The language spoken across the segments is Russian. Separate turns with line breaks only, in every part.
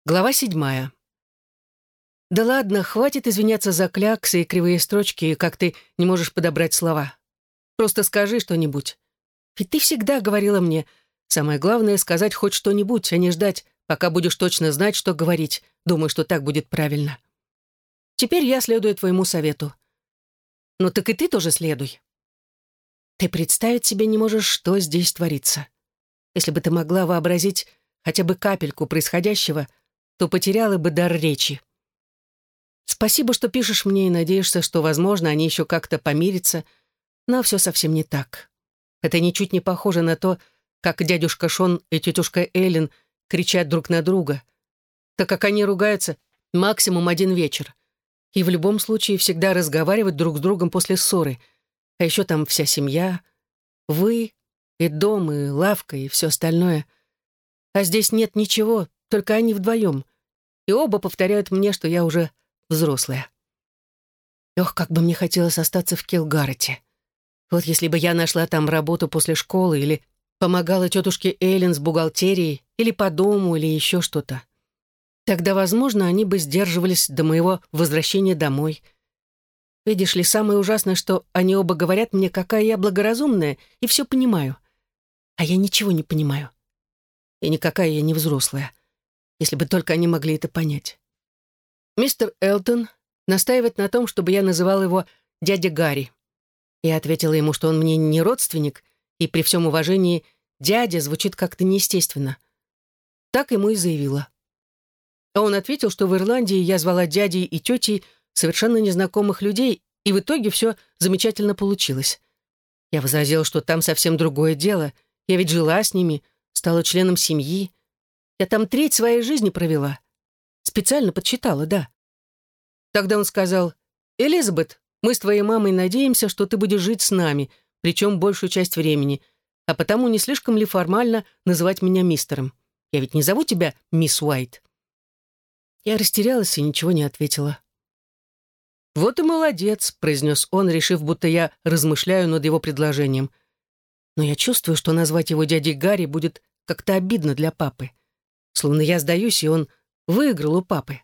Глава 7. Да ладно, хватит извиняться за кляксы и кривые строчки, как ты не можешь подобрать слова. Просто скажи что-нибудь. Ведь ты всегда говорила мне, самое главное — сказать хоть что-нибудь, а не ждать, пока будешь точно знать, что говорить. Думаю, что так будет правильно. Теперь я следую твоему совету. Ну так и ты тоже следуй. Ты представить себе не можешь, что здесь творится. Если бы ты могла вообразить хотя бы капельку происходящего, то потеряла бы дар речи. Спасибо, что пишешь мне и надеешься, что, возможно, они еще как-то помирятся, но все совсем не так. Это ничуть не похоже на то, как дядюшка Шон и тетушка Эллен кричат друг на друга, так как они ругаются максимум один вечер, и в любом случае всегда разговаривают друг с другом после ссоры, а еще там вся семья, вы, и дом, и лавка, и все остальное. А здесь нет ничего, только они вдвоем, и оба повторяют мне, что я уже взрослая. Ох, как бы мне хотелось остаться в Килгарете. Вот если бы я нашла там работу после школы или помогала тетушке Эллен с бухгалтерией или по дому, или еще что-то. Тогда, возможно, они бы сдерживались до моего возвращения домой. Видишь ли, самое ужасное, что они оба говорят мне, какая я благоразумная, и все понимаю. А я ничего не понимаю. И никакая я не взрослая, если бы только они могли это понять. Мистер Элтон настаивает на том, чтобы я называл его дядя Гарри. Я ответила ему, что он мне не родственник, и при всем уважении дядя звучит как-то неестественно. Так ему и заявила. А он ответил, что в Ирландии я звала дядей и тетей совершенно незнакомых людей, и в итоге все замечательно получилось. Я возразила, что там совсем другое дело. Я ведь жила с ними, стала членом семьи. Я там треть своей жизни провела. Специально подсчитала, да. Тогда он сказал: «Элизабет, мы с твоей мамой надеемся, что ты будешь жить с нами, причем большую часть времени, а потому не слишком ли формально называть меня мистером? Я ведь не зову тебя мисс Уайт». Я растерялась и ничего не ответила. «Вот и молодец», — произнес он, решив, будто я размышляю над его предложением. Но я чувствую, что назвать его дядей Гарри будет как-то обидно для папы. Словно я сдаюсь, и он выиграл у папы.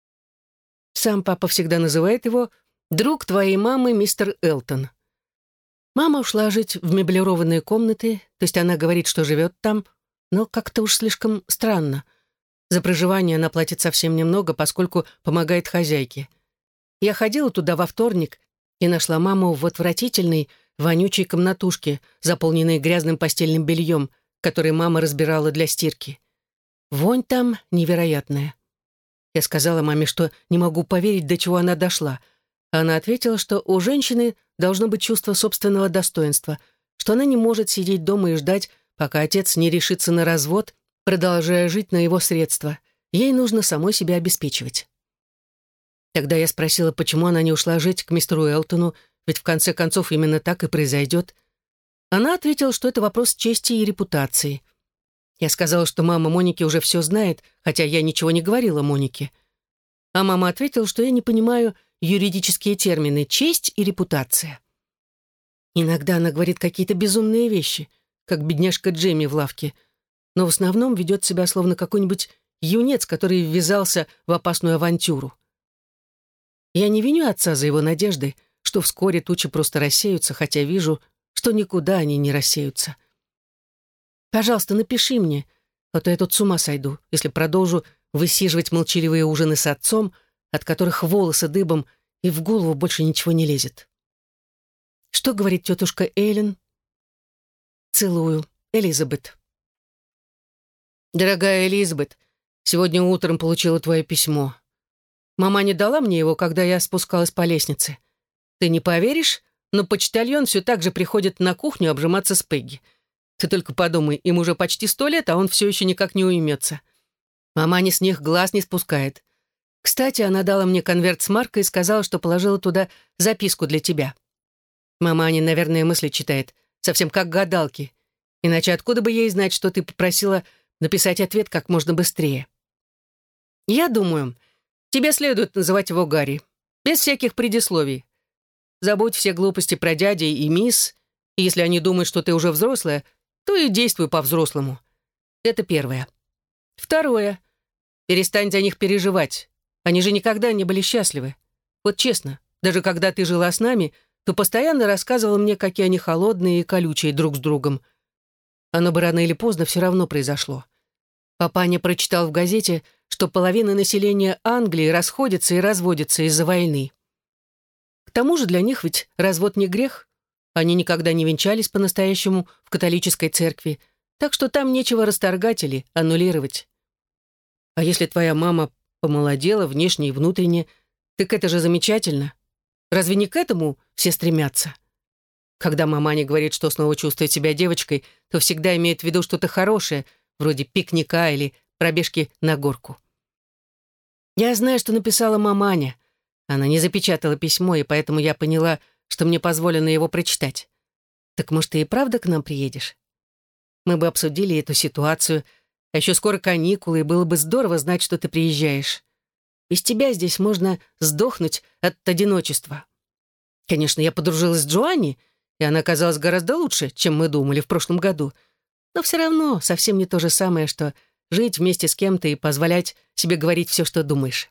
Сам папа всегда называет его «друг твоей мамы, мистер Элтон». Мама ушла жить в меблированные комнаты, то есть она говорит, что живет там, но как-то уж слишком странно. За проживание она платит совсем немного, поскольку помогает хозяйке. Я ходила туда во вторник и нашла маму в отвратительной, вонючей комнатушке, заполненной грязным постельным бельем, которое мама разбирала для стирки. Вонь там невероятная. Я сказала маме, что не могу поверить, до чего она дошла. Она ответила, что у женщины должно быть чувство собственного достоинства, что она не может сидеть дома и ждать, пока отец не решится на развод, продолжая жить на его средства. Ей нужно самой себя обеспечивать. Тогда я спросила, почему она не ушла жить к мистеру Элтону, ведь в конце концов именно так и произойдет. Она ответила, что это вопрос чести и репутации. Я сказала, что мама Моники уже все знает, хотя я ничего не говорила Монике. А мама ответила, что я не понимаю юридические термины «честь» и «репутация». Иногда она говорит какие-то безумные вещи, как бедняжка Джемми в лавке, но в основном ведет себя словно какой-нибудь юнец, который ввязался в опасную авантюру. Я не виню отца за его надежды, что вскоре тучи просто рассеются, хотя вижу, что никуда они не рассеются. Пожалуйста, напиши мне, а то я тут с ума сойду, если продолжу высиживать молчаливые ужины с отцом, от которых волосы дыбом, и в голову больше ничего не лезет. Что говорит тетушка Эллен? Целую. Элизабет. Дорогая Элизабет, сегодня утром получила твое письмо. Мама не дала мне его, когда я спускалась по лестнице. Ты не поверишь, но почтальон все так же приходит на кухню обжиматься с Пегги. Ты только подумай, им уже почти 100 лет, а он все еще никак не уймется. Маманя с них глаз не спускает. Кстати, она дала мне конверт с маркой и сказала, что положила туда записку для тебя. Маманя, наверное, мысли читает, совсем как гадалки. Иначе откуда бы ей знать, что ты попросила написать ответ как можно быстрее? Я думаю, тебе следует называть его Гарри, без всяких предисловий. Забудь все глупости про дядю и мисс, и если они думают, что ты уже взрослая, то и действуй по-взрослому. Это первое. Второе. Перестань за них переживать. Они же никогда не были счастливы. Вот честно, даже когда ты жила с нами, то постоянно рассказывала мне, какие они холодные и колючие друг с другом. Оно бы рано или поздно все равно произошло. Папаня прочитал в газете, что половина населения Англии расходится и разводится из-за войны. К тому же для них ведь развод не грех. Они никогда не венчались по-настоящему в католической церкви, так что там нечего расторгать или аннулировать. А если твоя мама помолодела внешне и внутренне, так это же замечательно. Разве не к этому все стремятся? Когда маманя говорит, что снова чувствует себя девочкой, то всегда имеет в виду что-то хорошее, вроде пикника или пробежки на горку. Я знаю, что написала маманя. Она не запечатала письмо, и поэтому я поняла, что мне позволено его прочитать. Так, может, ты и правда к нам приедешь? Мы бы обсудили эту ситуацию, а еще скоро каникулы, и было бы здорово знать, что ты приезжаешь. Без тебя здесь можно сдохнуть от одиночества. Конечно, я подружилась с Джоанни, и она оказалась гораздо лучше, чем мы думали в прошлом году. Но все равно совсем не то же самое, что жить вместе с кем-то и позволять себе говорить все, что думаешь.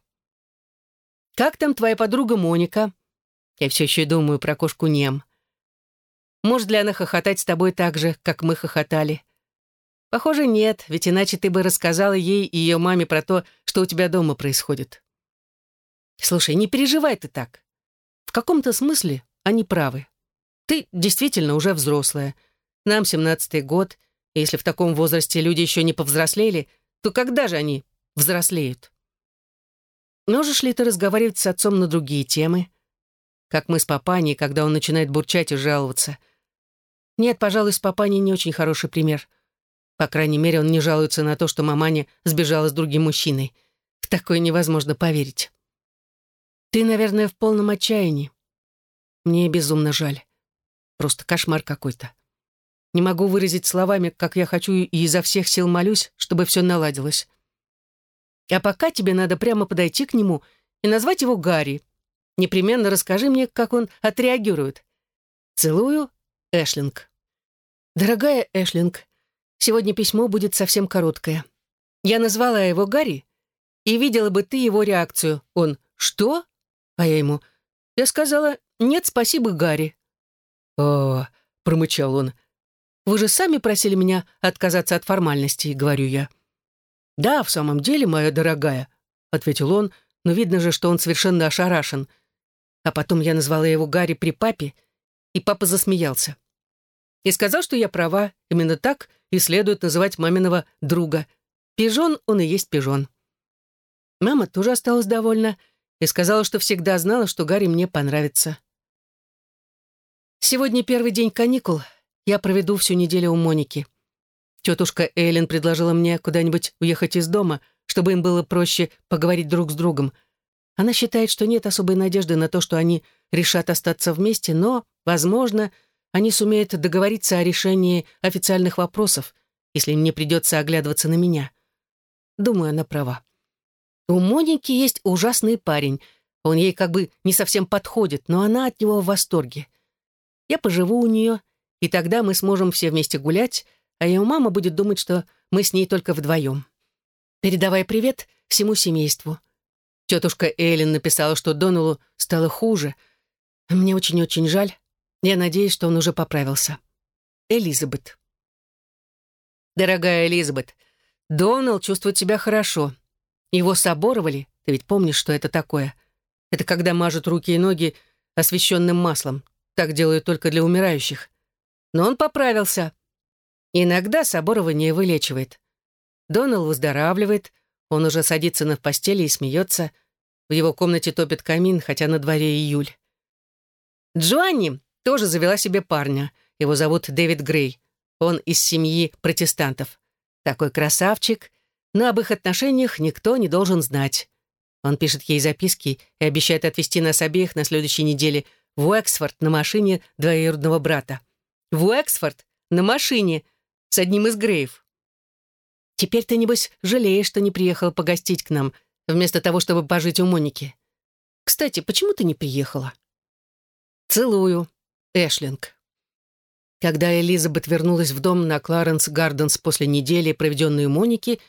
Как там твоя подруга Моника? Я все еще думаю про кошку Нем. Может ли она хохотать с тобой так же, как мы хохотали? Похоже, нет, ведь иначе ты бы рассказала ей и ее маме про то, что у тебя дома происходит. Слушай, не переживай ты так. В каком-то смысле они правы. Ты действительно уже взрослая. Нам 17-й год, и если в таком возрасте люди еще не повзрослели, то когда же они взрослеют? Можешь ли ты разговаривать с отцом на другие темы? Как мы с папаней, когда он начинает бурчать и жаловаться. Нет, пожалуй, с папаней не очень хороший пример. По крайней мере, он не жалуется на то, что маманя сбежала с другим мужчиной. В такое невозможно поверить. Ты, наверное, в полном отчаянии. Мне безумно жаль. Просто кошмар какой-то. Не могу выразить словами, как я хочу, и изо всех сил молюсь, чтобы все наладилось. А пока тебе надо прямо подойти к нему и назвать его Гарри. Непременно расскажи мне, как он отреагирует. Целую, Эшлинг. Дорогая Эшлинг, сегодня письмо будет совсем короткое. Я назвала его Гарри, и видела бы ты его реакцию. Он «Что?» А я ему «Я сказала, нет, спасибо, Гарри». «О», — промычал он, «вы же сами просили меня отказаться от формальностей», — говорю я. «Да, в самом деле, моя дорогая», — ответил он, но видно же, что он совершенно ошарашен. А потом я назвала его Гарри при папе, и папа засмеялся. И сказал, что я права, именно так и следует называть маминого друга. Пижон он и есть пижон. Мама тоже осталась довольна и сказала, что всегда знала, что Гарри мне понравится. Сегодня первый день каникул. Я проведу всю неделю у Моники. Тетушка Эллен предложила мне куда-нибудь уехать из дома, чтобы им было проще поговорить друг с другом. Она считает, что нет особой надежды на то, что они решат остаться вместе, но, возможно, они сумеют договориться о решении официальных вопросов, если им не придется оглядываться на меня. Думаю, она права. У Моники есть ужасный парень. Он ей как бы не совсем подходит, но она от него в восторге. Я поживу у нее, и тогда мы сможем все вместе гулять, а ее мама будет думать, что мы с ней только вдвоем. Передавай привет всему семейству. Тетушка Эллен написала, что Доналу стало хуже. Мне очень-очень жаль. Я надеюсь, что он уже поправился. Элизабет. Дорогая Элизабет, Донал чувствует себя хорошо. Его соборовали, ты ведь помнишь, что это такое? Это когда мажут руки и ноги освященным маслом. Так делают только для умирающих. Но он поправился. Иногда соборование вылечивает. Донал выздоравливает, он уже садится на постели и смеется. В его комнате топит камин, хотя на дворе июль. Джоанни тоже завела себе парня. Его зовут Дэвид Грей. Он из семьи протестантов. Такой красавчик, но об их отношениях никто не должен знать. Он пишет ей записки и обещает отвезти нас обеих на следующей неделе в Уэксфорд на машине двоюродного брата. В Уэксфорд на машине с одним из Греев. Теперь ты, небось, жалеешь, что не приехала погостить к нам, вместо того, чтобы пожить у Моники. Кстати, почему ты не приехала? Целую, Эшлинг. Когда Элизабет вернулась в дом на Кларенс Гарденс после недели, проведенной у Моники,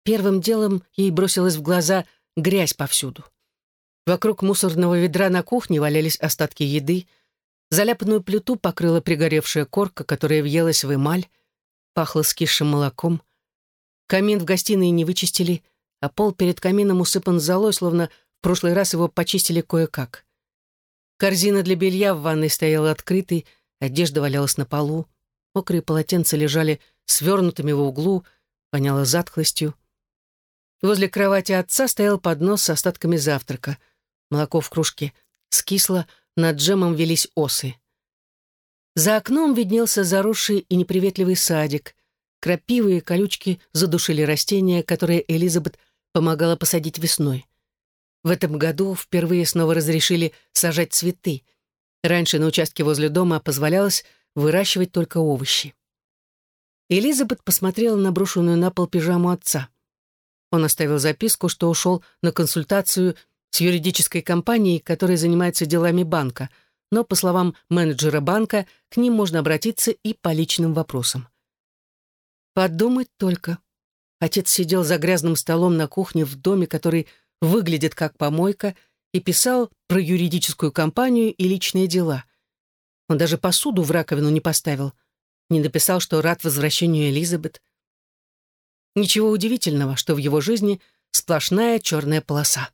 Первым делом ей бросилась в глаза грязь повсюду. Вокруг мусорного ведра на кухне валялись остатки еды, заляпанную плиту покрыла пригоревшая корка, которая въелась в эмаль, пахло скисшим молоком. Камин в гостиной не вычистили, а пол перед камином усыпан золой, словно в прошлый раз его почистили кое-как. Корзина для белья в ванной стояла открытой, одежда валялась на полу, мокрые полотенца лежали свернутыми в углу, воняло затхлостью. Возле кровати отца стоял поднос с остатками завтрака. Молоко в кружке скисло, над джемом велись осы. За окном виднелся заросший и неприветливый садик. Крапивы и колючки задушили растения, которые Элизабет помогала посадить весной. В этом году впервые снова разрешили сажать цветы. Раньше на участке возле дома позволялось выращивать только овощи. Элизабет посмотрела на брошенную на пол пижаму отца. Он оставил записку, что ушел на консультацию с юридической компанией, которая занимается делами банка, но, по словам менеджера банка, к ним можно обратиться и по личным вопросам. Подумать только. Отец сидел за грязным столом на кухне в доме, который выглядит как помойка, и писал про юридическую компанию и личные дела. Он даже посуду в раковину не поставил, не написал, что рад возвращению Элизабет. Ничего удивительного, что в его жизни сплошная черная полоса.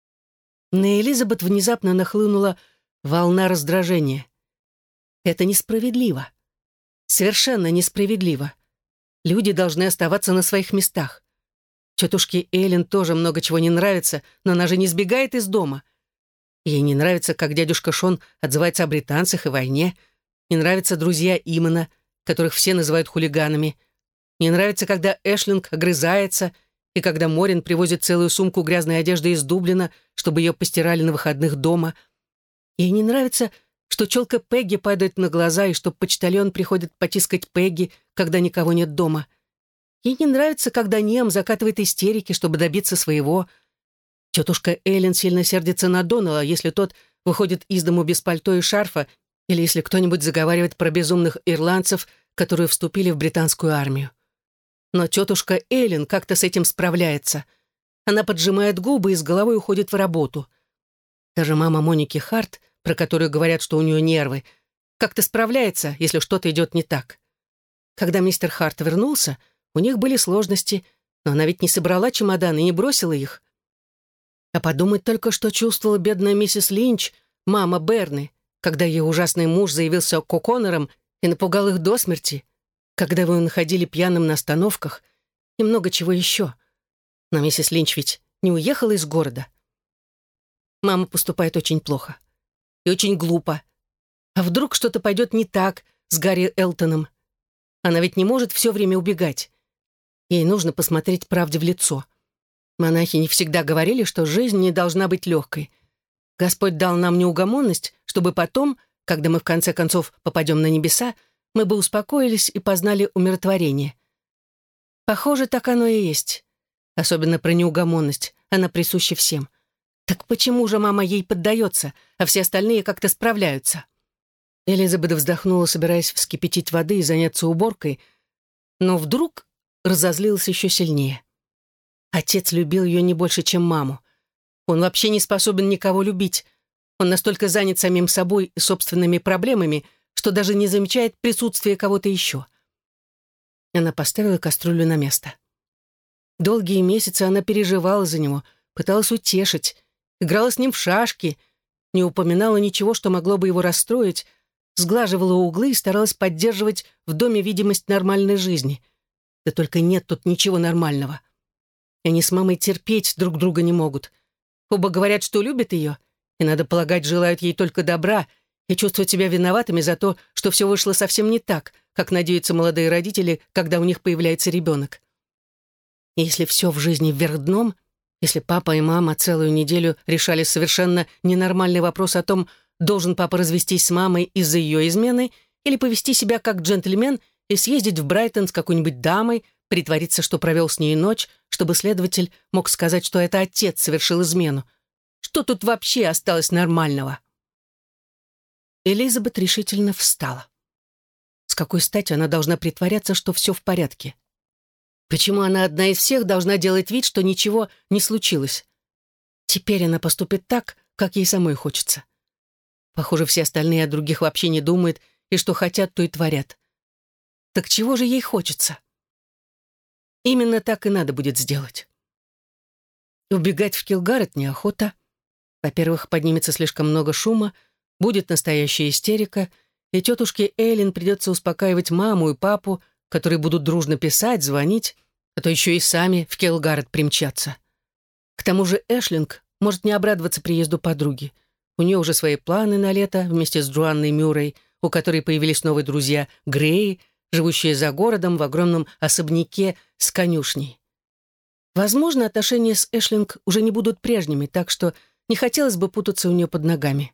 На Элизабет внезапно нахлынула волна раздражения. Это несправедливо. Совершенно несправедливо. Люди должны оставаться на своих местах. Тетушке Эллен тоже много чего не нравится, но она же не сбегает из дома. Ей не нравится, как дядюшка Шон отзывается о британцах и войне. Не нравятся друзья Имана, которых все называют хулиганами. Не нравится, когда Эшлинг огрызается, и когда Морин привозит целую сумку грязной одежды из Дублина, чтобы ее постирали на выходных дома. Ей не нравится, что челка Пегги падает на глаза, и что почтальон приходит потискать Пегги, когда никого нет дома. Ей не нравится, когда Нем закатывает истерики, чтобы добиться своего. Тетушка Эллен сильно сердится на Донала, если тот выходит из дому без пальто и шарфа, или если кто-нибудь заговаривает про безумных ирландцев, которые вступили в британскую армию. Но тетушка Эллен как-то с этим справляется. Она поджимает губы и с головой уходит в работу. Даже мама Моники Харт, про которую говорят, что у нее нервы, как-то справляется, если что-то идет не так. Когда мистер Харт вернулся, у них были сложности, но она ведь не собрала чемоданы и не бросила их. А подумать только, что чувствовала бедная миссис Линч, мама Берны, когда ее ужасный муж заявился к О'Коннорам и напугал их до смерти, когда вы находили пьяным на остановках и много чего еще. Но миссис Линч ведь не уехала из города. Мама поступает очень плохо и очень глупо. А вдруг что-то пойдет не так с Гарри Элтоном? Она ведь не может все время убегать. Ей нужно посмотреть правде в лицо. Монахи не всегда говорили, что жизнь не должна быть легкой. Господь дал нам неугомонность, чтобы потом, когда мы в конце концов попадем на небеса, мы бы успокоились и познали умиротворение. Похоже, так оно и есть. Особенно про неугомонность. Она присуща всем. Так почему же мама ей поддается, а все остальные как-то справляются? Элизабет вздохнула, собираясь вскипятить воды и заняться уборкой, но вдруг разозлилась еще сильнее. Отец любил ее не больше, чем маму. Он вообще не способен никого любить. Он настолько занят самим собой и собственными проблемами, что даже не замечает присутствия кого-то еще. Она поставила кастрюлю на место. Долгие месяцы она переживала за него, пыталась утешить, играла с ним в шашки, не упоминала ничего, что могло бы его расстроить, сглаживала углы и старалась поддерживать в доме видимость нормальной жизни. Да только нет тут ничего нормального. Они с мамой терпеть друг друга не могут. Оба говорят, что любят ее, и, надо полагать, желают ей только добра, и чувствуют себя виноватыми за то, что все вышло совсем не так, как надеются молодые родители, когда у них появляется ребенок. И если все в жизни вверх дном, если папа и мама целую неделю решали совершенно ненормальный вопрос о том, должен папа развестись с мамой из-за ее измены или повести себя как джентльмен и съездить в Брайтон с какой-нибудь дамой, притвориться, что провел с ней ночь, чтобы следователь мог сказать, что это отец совершил измену. Что тут вообще осталось нормального? Элизабет решительно встала. С какой стати она должна притворяться, что все в порядке? Почему она одна из всех должна делать вид, что ничего не случилось? Теперь она поступит так, как ей самой хочется. Похоже, все остальные о других вообще не думают, и что хотят, то и творят. Так чего же ей хочется? Именно так и надо будет сделать. Убегать в Килгарет неохота. Во-первых, поднимется слишком много шума, будет настоящая истерика, и тетушке Эйлин придется успокаивать маму и папу, которые будут дружно писать, звонить, а то еще и сами в Килгарет примчатся. К тому же Эшлинг может не обрадоваться приезду подруги. У нее уже свои планы на лето вместе с Джоанной Мюррей, у которой появились новые друзья Греи, живущие за городом в огромном особняке с конюшней. Возможно, отношения с Эшлинг уже не будут прежними, так что не хотелось бы путаться у нее под ногами.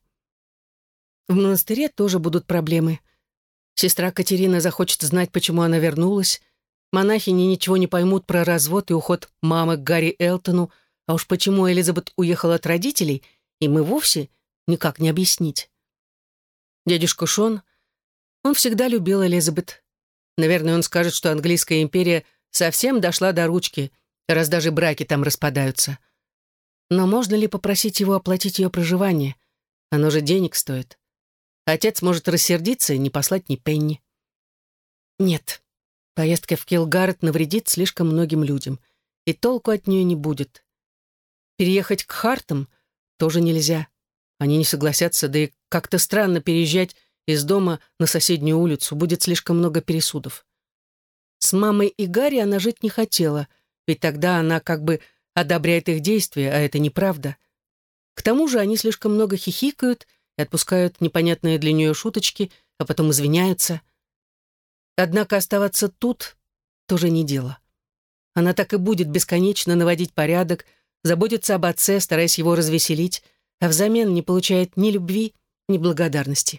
В монастыре тоже будут проблемы. Сестра Катерина захочет знать, почему она вернулась. Монахини ничего не поймут про развод и уход мамы к Гарри Элтону, а уж почему Элизабет уехала от родителей, им и вовсе никак не объяснить. Дядюшка Шон, он всегда любил Элизабет. Наверное, он скажет, что английская империя совсем дошла до ручки, раз даже браки там распадаются. Но можно ли попросить его оплатить ее проживание? Оно же денег стоит. Отец может рассердиться и не послать ни пенни. Нет, поездка в Килгарет навредит слишком многим людям, и толку от нее не будет. Переехать к Хартам тоже нельзя. Они не согласятся, да и как-то странно переезжать из дома на соседнюю улицу, будет слишком много пересудов. С мамой и Гарри она жить не хотела, ведь тогда она как бы одобряет их действия, а это неправда. К тому же они слишком много хихикают и отпускают непонятные для нее шуточки, а потом извиняются. Однако оставаться тут тоже не дело. Она так и будет бесконечно наводить порядок, заботиться об отце, стараясь его развеселить, а взамен не получает ни любви, ни благодарности.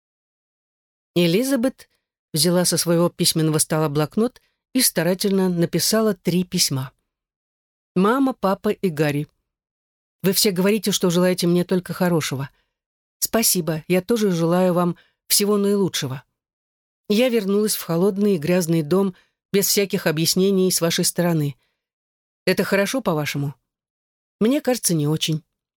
Элизабет взяла со своего письменного стола блокнот и старательно написала 3 письма. «Мама, папа и Гарри. Вы все говорите, что желаете мне только хорошего. Спасибо, я тоже желаю вам всего наилучшего. Я вернулась в холодный и грязный дом без всяких объяснений с вашей стороны. Это хорошо, по-вашему? Мне кажется, не очень.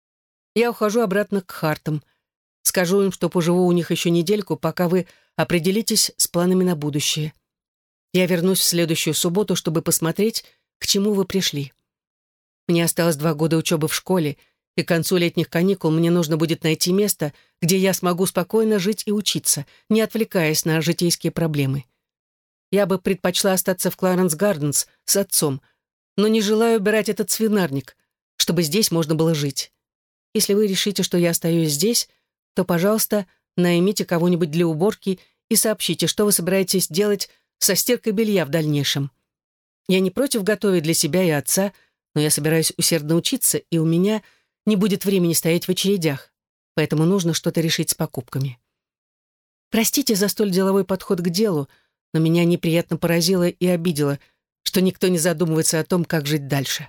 Я ухожу обратно к Хартам. Скажу им, что поживу у них еще недельку, пока вы определитесь с планами на будущее. Я вернусь в следующую субботу, чтобы посмотреть, к чему вы пришли. Мне осталось 2 года учебы в школе, и к концу летних каникул мне нужно будет найти место, где я смогу спокойно жить и учиться, не отвлекаясь на житейские проблемы. Я бы предпочла остаться в Кларенс-Гарденс с отцом, но не желаю убирать этот свинарник, чтобы здесь можно было жить. Если вы решите, что я остаюсь здесь, то, пожалуйста, наймите кого-нибудь для уборки и сообщите, что вы собираетесь делать со стиркой белья в дальнейшем. Я не против готовить для себя и отца, но я собираюсь усердно учиться, и у меня не будет времени стоять в очередях, поэтому нужно что-то решить с покупками. Простите за столь деловой подход к делу, но меня неприятно поразило и обидело, что никто не задумывается о том, как жить дальше.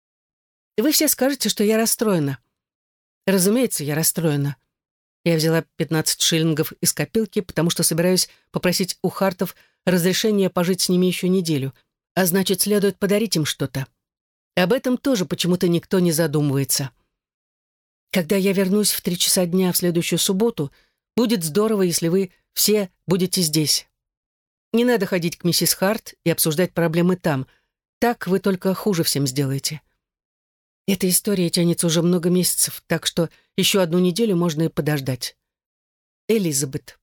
Вы все скажете, что я расстроена. Разумеется, я расстроена. Я взяла 15 шиллингов из копилки, потому что собираюсь попросить у Хартов разрешения пожить с ними еще неделю, а значит, следует подарить им что-то. Об этом тоже почему-то никто не задумывается. Когда я вернусь в 3 часа дня в следующую субботу, будет здорово, если вы все будете здесь. Не надо ходить к миссис Харт и обсуждать проблемы там. Так вы только хуже всем сделаете. Эта история тянется уже много месяцев, так что еще 1 неделю можно и подождать. Элизабет.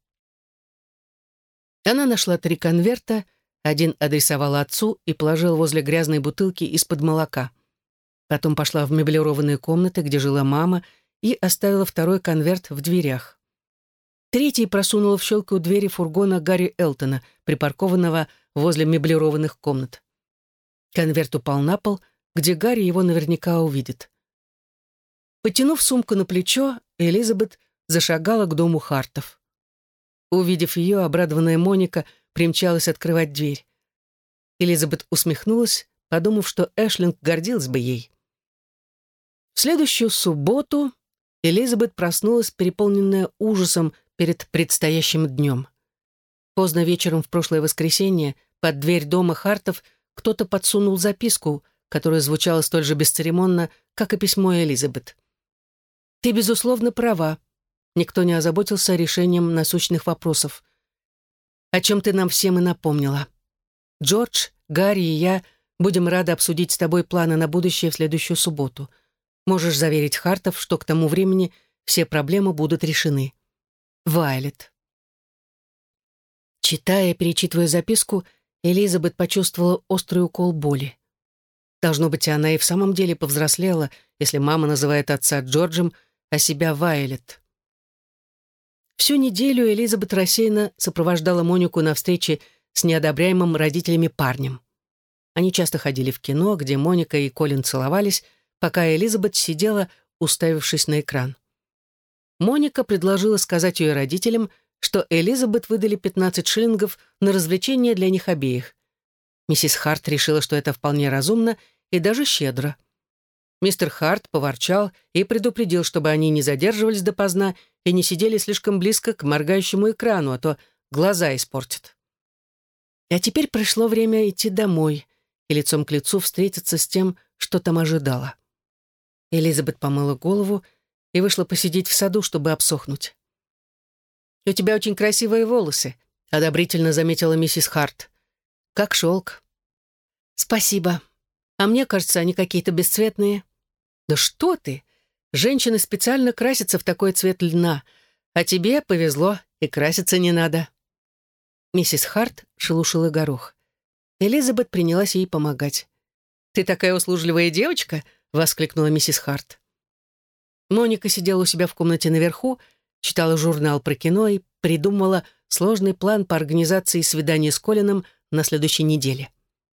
Она нашла 3 конверта, один адресовала отцу и положила возле грязной бутылки из-под молока. Потом пошла в меблированные комнаты, где жила мама, и оставила 2 конверт в дверях. 3 просунула в щелку двери фургона Гарри Элтона, припаркованного возле меблированных комнат. Конверт упал на пол, где Гарри его наверняка увидит. Потянув сумку на плечо, Элизабет зашагала к дому Хартов. Увидев ее, обрадованная Моника примчалась открывать дверь. Элизабет усмехнулась, подумав, что Эшлинг гордилась бы ей. В следующую субботу Элизабет проснулась, переполненная ужасом перед предстоящим днем. Поздно вечером в прошлое воскресенье под дверь дома Хартов кто-то подсунул записку, которая звучала столь же бесцеремонно, как и письмо Элизабет. «Ты, безусловно, права. Никто не озаботился решением насущных вопросов. О чем ты нам всем и напомнила. Джордж, Гарри и я будем рады обсудить с тобой планы на будущее в следующую субботу. Можешь заверить Хартов, что к тому времени все проблемы будут решены. Вайлет». Читая, перечитывая записку, Элизабет почувствовала острый укол боли. Должно быть, она и в самом деле повзрослела, если мама называет отца Джорджем, а себя Вайлет. Всю неделю Элизабет рассеянно сопровождала Монику на встрече с неодобряемым родителями парнем. Они часто ходили в кино, где Моника и Колин целовались, пока Элизабет сидела, уставившись на экран. Моника предложила сказать ее родителям, что Элизабет выдали 15 шиллингов на развлечения для них обеих. Миссис Харт решила, что это вполне разумно и даже щедро. Мистер Харт поворчал и предупредил, чтобы они не задерживались допоздна и не сидели слишком близко к моргающему экрану, а то глаза испортят. А теперь пришло время идти домой и лицом к лицу встретиться с тем, что там ожидало. Элизабет помыла голову и вышла посидеть в саду, чтобы обсохнуть. «У тебя очень красивые волосы», — одобрительно заметила миссис Харт. «Как шелк». «Спасибо. А мне кажется, они какие-то бесцветные». «Да что ты! Женщины специально красятся в такой цвет льна, а тебе повезло, и краситься не надо». Миссис Харт шелушила горох. Элизабет принялась ей помогать. «Ты такая услужливая девочка!» — воскликнула миссис Харт. Моника сидела у себя в комнате наверху, читала журнал про кино и придумывала сложный план по организации свидания с Колином на следующей неделе.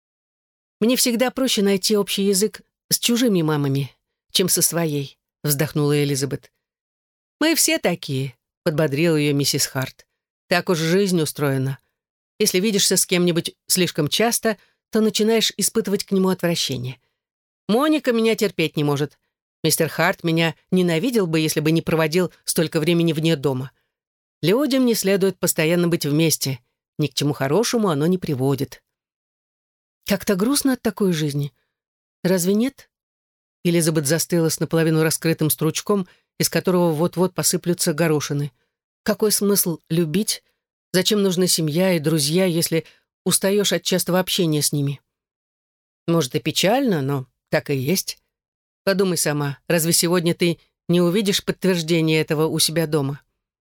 «Мне всегда проще найти общий язык с чужими мамами, чем со своей», — вздохнула Элизабет. «Мы все такие», — подбодрила ее миссис Харт. «Так уж жизнь устроена. Если видишься с кем-нибудь слишком часто, то начинаешь испытывать к нему отвращение. Моника меня терпеть не может. Мистер Харт меня ненавидел бы, если бы не проводил столько времени вне дома. Людям не следует постоянно быть вместе. Ни к чему хорошему оно не приводит». «Как-то грустно от такой жизни. Разве нет?» Элизабет застыла с наполовину раскрытым стручком, из которого вот-вот посыплются горошины. «Какой смысл любить? Зачем нужна семья и друзья, если устаешь от частого общения с ними?» «Может, и печально, но так и есть. Подумай сама, разве сегодня ты не увидишь подтверждение этого у себя дома?»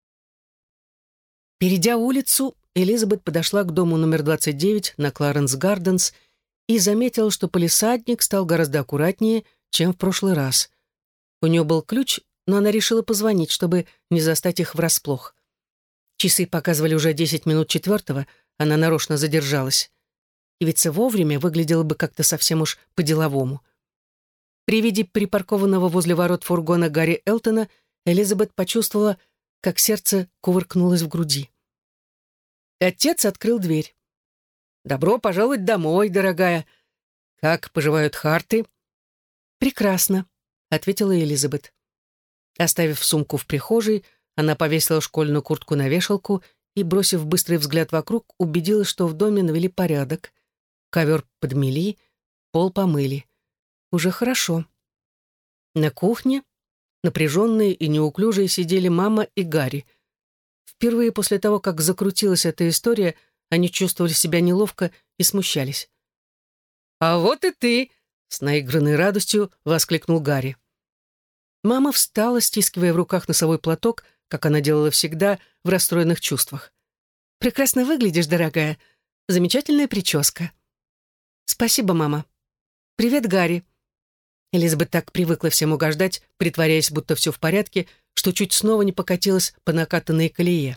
Перейдя улицу, Элизабет подошла к дому номер 29 на Кларенс-Гарденс и заметила, что палисадник стал гораздо аккуратнее, чем в прошлый раз. У нее был ключ, но она решила позвонить, чтобы не застать их врасплох. Часы показывали уже 10 минут четвертого, она нарочно задержалась. Явиться вовремя выглядело бы как-то совсем уж по-деловому. При виде припаркованного возле ворот фургона Гарри Элтона Элизабет почувствовала, как сердце кувыркнулось в груди. Отец открыл дверь. «Добро пожаловать домой, дорогая. Как поживают Харты?» «Прекрасно», — ответила Элизабет. Оставив сумку в прихожей, она повесила школьную куртку на вешалку и, бросив быстрый взгляд вокруг, убедилась, что в доме навели порядок. Ковер подмели, пол помыли. Уже хорошо. На кухне напряженные и неуклюжие сидели мама и Гарри. Впервые после того, как закрутилась эта история, они чувствовали себя неловко и смущались. «А вот и ты!» — с наигранной радостью воскликнул Гарри. Мама встала, стискивая в руках носовой платок, как она делала всегда, в расстроенных чувствах. «Прекрасно выглядишь, дорогая. Замечательная прическа». «Спасибо, мама. Привет, Гарри». Элизабет так привыкла всем угождать, притворяясь, будто все в порядке, что чуть снова не покатилась по накатанной колее.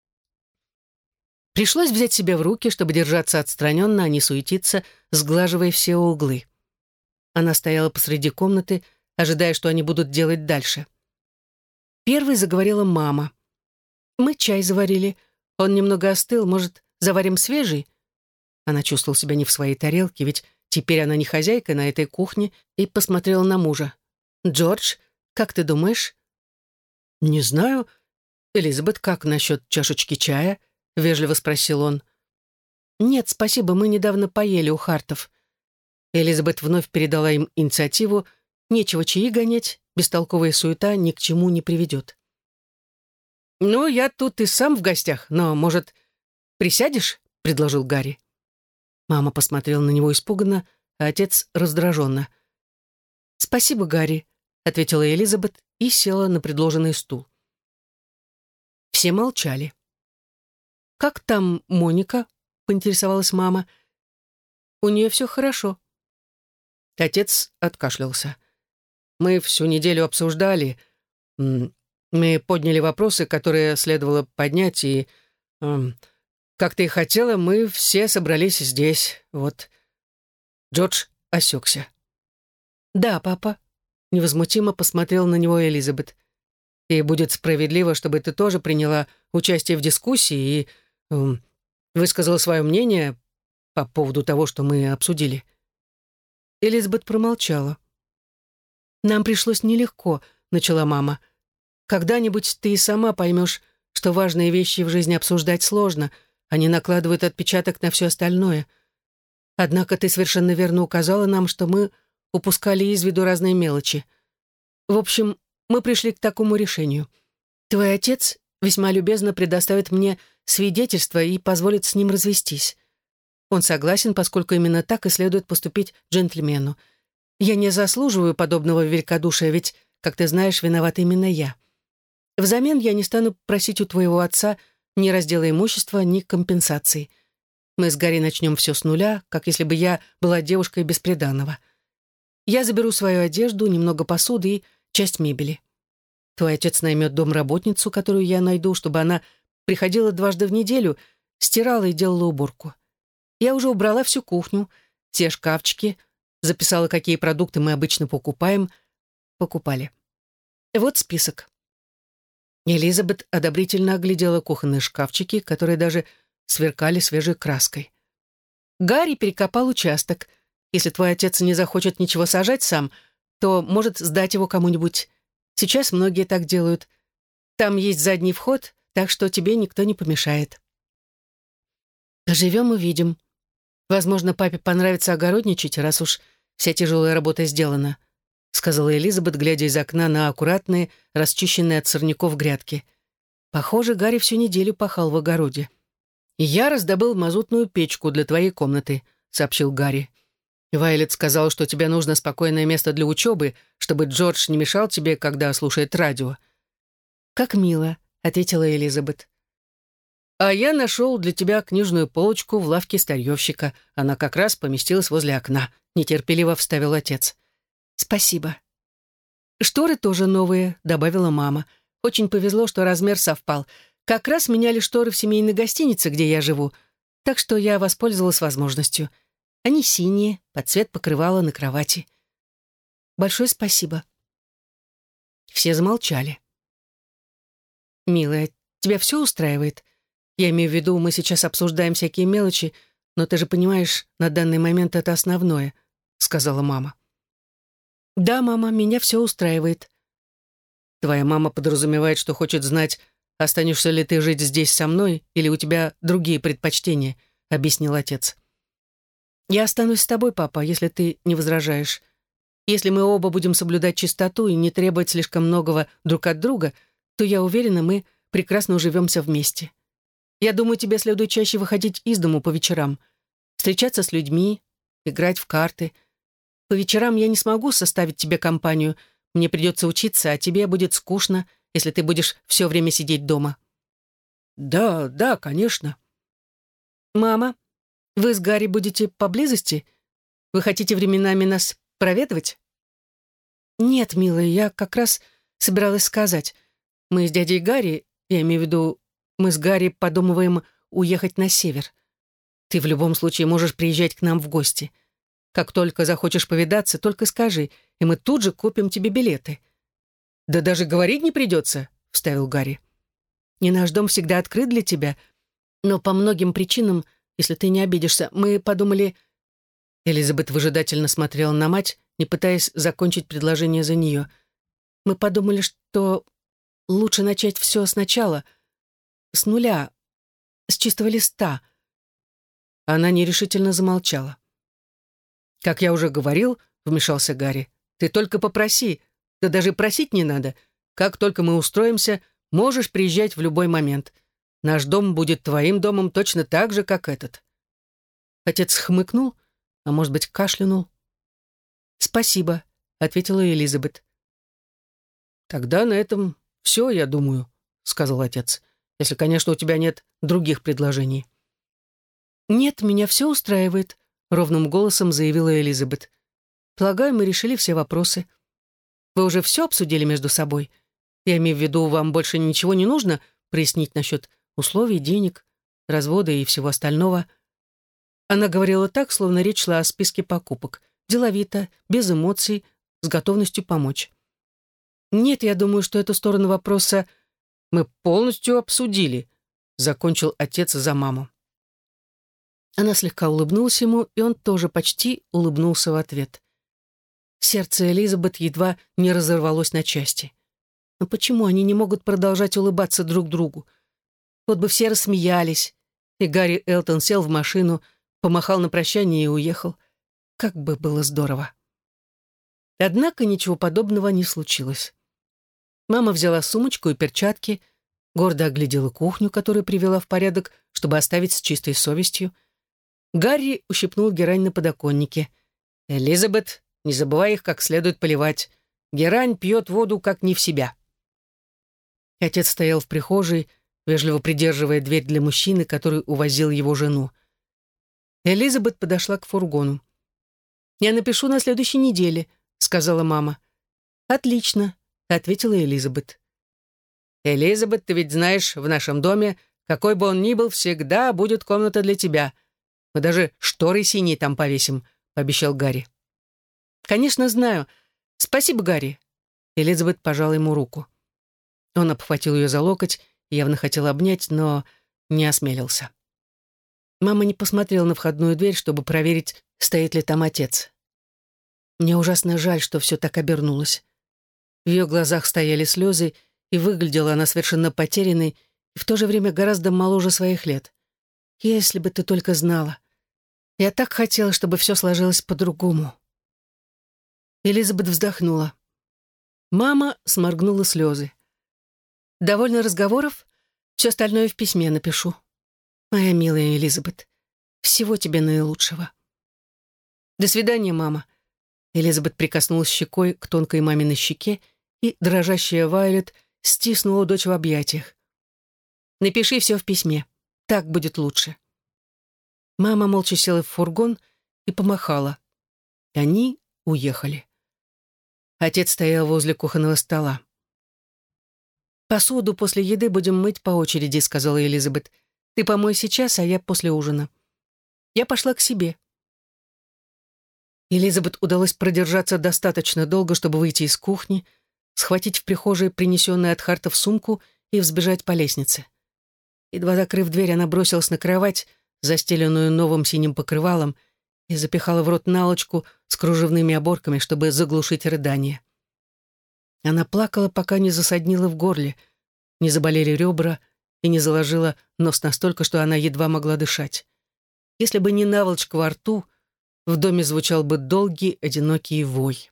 Пришлось взять себя в руки, чтобы держаться отстраненно, а не суетиться, сглаживая все углы. Она стояла посреди комнаты, ожидая, что они будут делать дальше. Первой заговорила мама. «Мы чай заварили. Он немного остыл. Может, заварим свежий?» Она чувствовала себя не в своей тарелке, ведь теперь она не хозяйка на этой кухне, и посмотрела на мужа. «Джордж, как ты думаешь?» «Не знаю. Элизабет, как насчет чашечки чая?» — вежливо спросил он. «Нет, спасибо, мы недавно поели у Хартов. Элизабет вновь передала им инициативу. Нечего чаи гонять, бестолковая суета ни к чему не приведет. «Ну, я тут и сам в гостях, но, может, присядешь?» — предложил Гарри. Мама посмотрела на него испуганно, а отец раздраженно. «Спасибо, Гарри», — ответила Элизабет и села на предложенный стул. Все молчали. «Как там Моника?» — поинтересовалась мама. «У нее все хорошо». Отец откашлялся. «Мы всю неделю обсуждали. Мы подняли вопросы, которые следовало поднять, и, как ты и хотела, мы все собрались здесь. Вот». Джордж осекся. «Да, папа», — невозмутимо посмотрел на него Элизабет. «И будет справедливо, чтобы ты тоже приняла участие в дискуссии и высказала свое мнение по поводу того, что мы обсудили». Элизабет промолчала. «Нам пришлось нелегко», — начала мама. «Когда-нибудь ты и сама поймешь, что важные вещи в жизни обсуждать сложно, они накладывают отпечаток на все остальное. Однако ты совершенно верно указала нам, что мы упускали из виду разные мелочи. В общем, мы пришли к такому решению. Твой отец весьма любезно предоставит мне свидетельство и позволит с ним развестись. Он согласен, поскольку именно так и следует поступить джентльмену. Я не заслуживаю подобного великодушия, ведь, как ты знаешь, виновата именно я. Взамен я не стану просить у твоего отца ни раздела имущества, ни компенсаций. Мы с Гарри начнем все с нуля, как если бы я была девушкой бесприданного. Я заберу свою одежду, немного посуды и часть мебели. Твой отец наймет домработницу, которую я найду, чтобы она приходила дважды в неделю, стирала и делала уборку. Я уже убрала всю кухню, все шкафчики, записала, какие продукты мы обычно покупали. Вот список». Элизабет одобрительно оглядела кухонные шкафчики, которые даже сверкали свежей краской. «Гарри перекопал участок. Если твой отец не захочет ничего сажать сам, то может сдать его кому-нибудь. Сейчас многие так делают. Там есть задний вход, так что тебе никто не помешает». «Поживем — увидим. Возможно, папе понравится огородничать, раз уж вся тяжелая работа сделана», сказала Элизабет, глядя из окна на аккуратные, расчищенные от сорняков грядки. «Похоже, Гарри всю неделю пахал в огороде». «Я раздобыл мазутную печку для твоей комнаты», — сообщил Гарри. «Вайлет сказал, что тебе нужно спокойное место для учебы, чтобы Джордж не мешал тебе, когда слушает радио». «Как мило», — ответила Элизабет. «А я нашел для тебя книжную полочку в лавке старьевщика. Она как раз поместилась возле окна», — нетерпеливо вставил отец. «Спасибо». «Шторы тоже новые», — добавила мама. «Очень повезло, что размер совпал. Как раз меняли шторы в семейной гостинице, где я живу, так что я воспользовалась возможностью. Они синие, под цвет покрывала на кровати». «Большое спасибо». Все замолчали. «Милая, тебя все устраивает? Я имею в виду, мы сейчас обсуждаем всякие мелочи, но ты же понимаешь, на данный момент это основное», — сказала мама. «Да, мама, меня все устраивает». «Твоя мама подразумевает, что хочет знать, останешься ли ты жить здесь со мной или у тебя другие предпочтения», — объяснил отец. «Я останусь с тобой, папа, если ты не возражаешь. Если мы оба будем соблюдать чистоту и не требовать слишком многого друг от друга, то, я уверена, мы прекрасно уживемся вместе. Я думаю, тебе следует чаще выходить из дому по вечерам, встречаться с людьми, играть в карты. По вечерам я не смогу составить тебе компанию, мне придется учиться, а тебе будет скучно, если ты будешь все время сидеть дома». «Да, да, конечно». «Мама, вы с Гарри будете поблизости? Вы хотите временами нас проведывать?» «Нет, милая, я как раз собиралась сказать. Мы с дядей Гарри, я имею в виду, мы с Гарри подумываем уехать на север. Ты в любом случае можешь приезжать к нам в гости. Как только захочешь повидаться, только скажи, и мы тут же купим тебе билеты». «Да даже говорить не придется», — вставил Гарри. «И наш дом всегда открыт для тебя, но по многим причинам, если ты не обидишься, мы подумали...» Элизабет выжидательно смотрела на мать, не пытаясь закончить предложение за нее. «Мы подумали, что лучше начать все сначала, с нуля, с чистого листа». Она нерешительно замолчала. «Как я уже говорил», — вмешался Гарри, «ты только попроси, да даже просить не надо. Как только мы устроимся, можешь приезжать в любой момент. Наш дом будет твоим домом точно так же, как этот». Отец хмыкнул, а может быть, кашлянул. «Спасибо», — ответила Элизабет. «Тогда на этом все, я думаю», — сказал отец, «если, конечно, у тебя нет других предложений». «Нет, меня все устраивает», — ровным голосом заявила Элизабет. «Полагаю, мы решили все вопросы. Вы уже все обсудили между собой? Я имею в виду, вам больше ничего не нужно прояснить насчет условий, денег, развода и всего остального?» Она говорила так, словно речь шла о списке покупок, деловито, без эмоций, с готовностью помочь. «Нет, я думаю, что эту сторону вопроса мы полностью обсудили», — закончил отец за маму. Она слегка улыбнулась ему, и он тоже почти улыбнулся в ответ. Сердце Элизабет едва не разорвалось на части. Но почему они не могут продолжать улыбаться друг другу? Вот бы все рассмеялись, и Гарри Элтон сел в машину, помахал на прощание и уехал. Как бы было здорово. Однако ничего подобного не случилось. Мама взяла сумочку и перчатки, гордо оглядела кухню, которую привела в порядок, чтобы оставить с чистой совестью. Гарри ущипнул герань на подоконнике. «Элизабет, не забывай их как следует поливать. Герань пьет воду как не в себя». И отец стоял в прихожей, вежливо придерживая дверь для мужчины, который увозил его жену. Элизабет подошла к фургону. «Я напишу на следующей неделе», — сказала мама. «Отлично», — ответила Элизабет. «Элизабет, ты ведь знаешь, в нашем доме, какой бы он ни был, всегда будет комната для тебя. Мы даже шторы синие там повесим», — пообещал Гарри. «Конечно, знаю. Спасибо, Гарри». Элизабет пожала ему руку. Он обхватил ее за локоть и явно хотел обнять, но не осмелился. Мама не посмотрела на входную дверь, чтобы проверить, стоит ли там отец. Мне ужасно жаль, что все так обернулось. В ее глазах стояли слезы, и выглядела она совершенно потерянной и в то же время гораздо моложе своих лет. Если бы ты только знала. Я так хотела, чтобы все сложилось по-другому. Элизабет вздохнула. Мама сморгнула слезы. «Довольно разговоров? Все остальное в письме напишу. Моя милая Элизабет, всего тебе наилучшего». «До свидания, мама». Элизабет прикоснулась щекой к тонкой маминой щеке, и дрожащая Вайолет стиснула дочь в объятиях. «Напиши все в письме. Так будет лучше». Мама молча села в фургон и помахала. И они уехали. Отец стоял возле кухонного стола. «Посуду после еды будем мыть по очереди», — сказала Элизабет. «Ты помой сейчас, а я после ужина». Я пошла к себе. Элизабет удалось продержаться достаточно долго, чтобы выйти из кухни, схватить в прихожей принесенную от Хартов сумку и взбежать по лестнице. Едва закрыв дверь, она бросилась на кровать, застеленную новым синим покрывалом, и запихала в рот наволочку с кружевными оборками, чтобы заглушить рыдание. Она плакала, пока не засаднила в горле, не заболели ребра и не заложила нос настолько, что она едва могла дышать. Если бы не наволочка во рту, в доме звучал бы долгий, одинокий вой.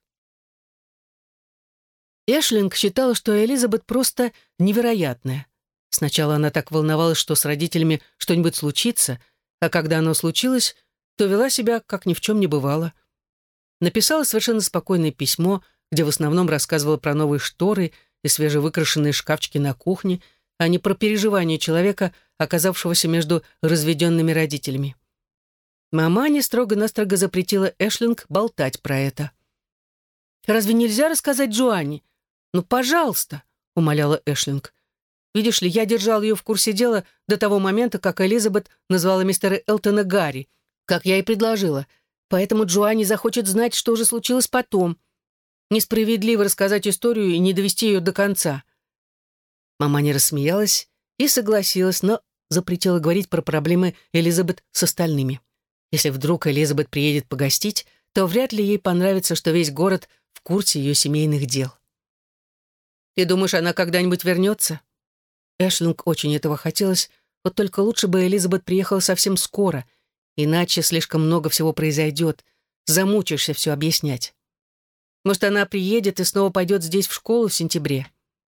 Эшлинг считала, что Элизабет просто невероятная. Сначала она так волновалась, что с родителями что-нибудь случится, а когда оно случилось, то вела себя, как ни в чем не бывало. Написала совершенно спокойное письмо, где в основном рассказывала про новые шторы и свежевыкрашенные шкафчики на кухне, а не про переживания человека, оказавшегося между разведенными родителями. Маманя строго-настрого запретила Эшлинг болтать про это. «Разве нельзя рассказать Джоанне? Ну, пожалуйста», — умоляла Эшлинг. «Видишь ли, я держал ее в курсе дела до того момента, как Элизабет назвала мистера Элтона Гарри, как я и предложила. Поэтому Джоанне захочет знать, что же случилось потом. Несправедливо рассказать историю и не довести ее до конца». Маманя рассмеялась и согласилась, но запретила говорить про проблемы Элизабет с остальными. Если вдруг Элизабет приедет погостить, то вряд ли ей понравится, что весь город в курсе ее семейных дел. «Ты думаешь, она когда-нибудь вернется?» Эшлинг очень этого хотелось, вот только лучше бы Элизабет приехала совсем скоро, иначе слишком много всего произойдет. замучаешься все объяснять. Может, она приедет и снова пойдет здесь в школу в сентябре.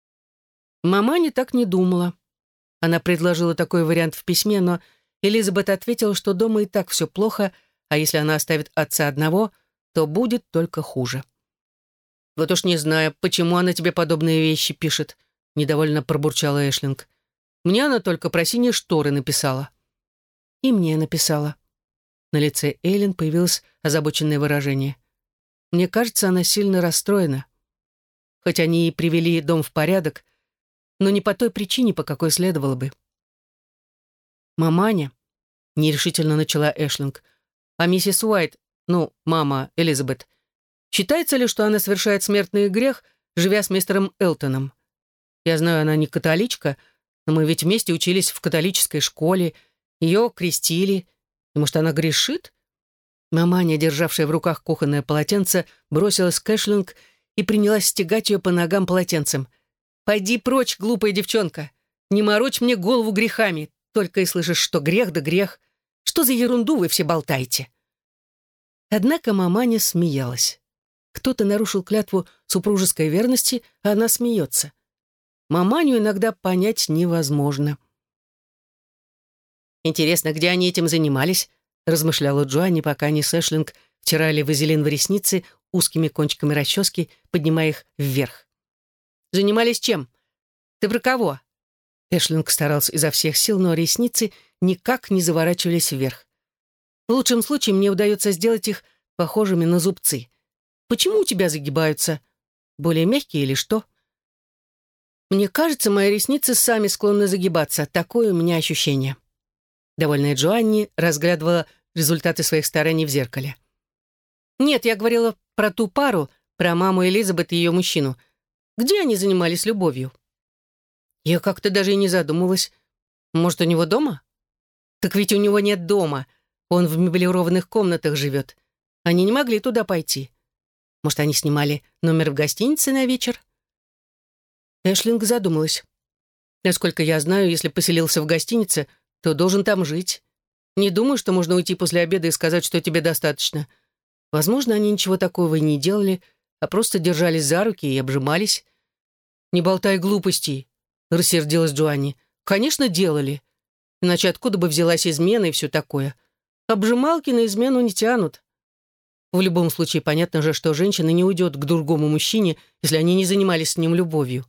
Маманя так не думала. Она предложила такой вариант в письме, но Элизабет ответила, что дома и так все плохо, а если она оставит отца одного, то будет только хуже. «Вот уж не знаю, почему она тебе подобные вещи пишет», — недовольно пробурчала Эшлинг. «Мне она только про синие шторы написала». «И мне написала». На лице Эйлин появилось озабоченное выражение. «Мне кажется, она сильно расстроена. Хоть они и привели дом в порядок, но не по той причине, по какой следовало бы». «Маманя», — нерешительно начала Эшлинг, «а миссис Уайт, ну, мама Элизабет, считается ли, что она совершает смертный грех, живя с мистером Элтоном? Я знаю, она не католичка, но мы ведь вместе учились в католической школе, ее крестили, и, может, она грешит?» Маманя, державшая в руках кухонное полотенце, бросилась к Эшлинг и принялась стегать ее по ногам полотенцем. «Пойди прочь, глупая девчонка! Не морочь мне голову грехами, только и слышишь, что грех да грех. Что за ерунду вы все болтаете?» Однако маманя смеялась. Кто-то нарушил клятву супружеской верности, а она смеется. Маманю иногда понять невозможно. «Интересно, где они этим занимались?» — размышляла Джоанни, пока они с Эшлинг втирали вазелин в ресницы узкими кончиками расчески, поднимая их вверх. «Занимались чем? Ты про кого?» Эшлинг старался изо всех сил, но ресницы никак не заворачивались вверх. «В лучшем случае мне удается сделать их похожими на зубцы. Почему у тебя загибаются? Более мягкие или что?» «Мне кажется, мои ресницы сами склонны загибаться. Такое у меня ощущение». Довольная Джоанни разглядывала результаты своих стараний в зеркале. «Нет, я говорила про ту пару, про маму Элизабет и ее мужчину. Где они занимались любовью?» Я как-то даже и не задумывалась. Может, у него дома? Так ведь у него нет дома. Он в меблированных комнатах живет. Они не могли туда пойти. Может, они снимали номер в гостинице на вечер? Эшлинг задумалась. Насколько я знаю, если поселился в гостинице, то должен там жить. Не думаю, что можно уйти после обеда и сказать, что тебе достаточно. Возможно, они ничего такого и не делали, а просто держались за руки и обжимались. «Не болтай глупостей», — рассердилась Джоанни. «Конечно, делали. Иначе откуда бы взялась измена и все такое? Обжималки на измену не тянут. В любом случае, понятно же, что женщина не уйдет к другому мужчине, если они не занимались с ним любовью».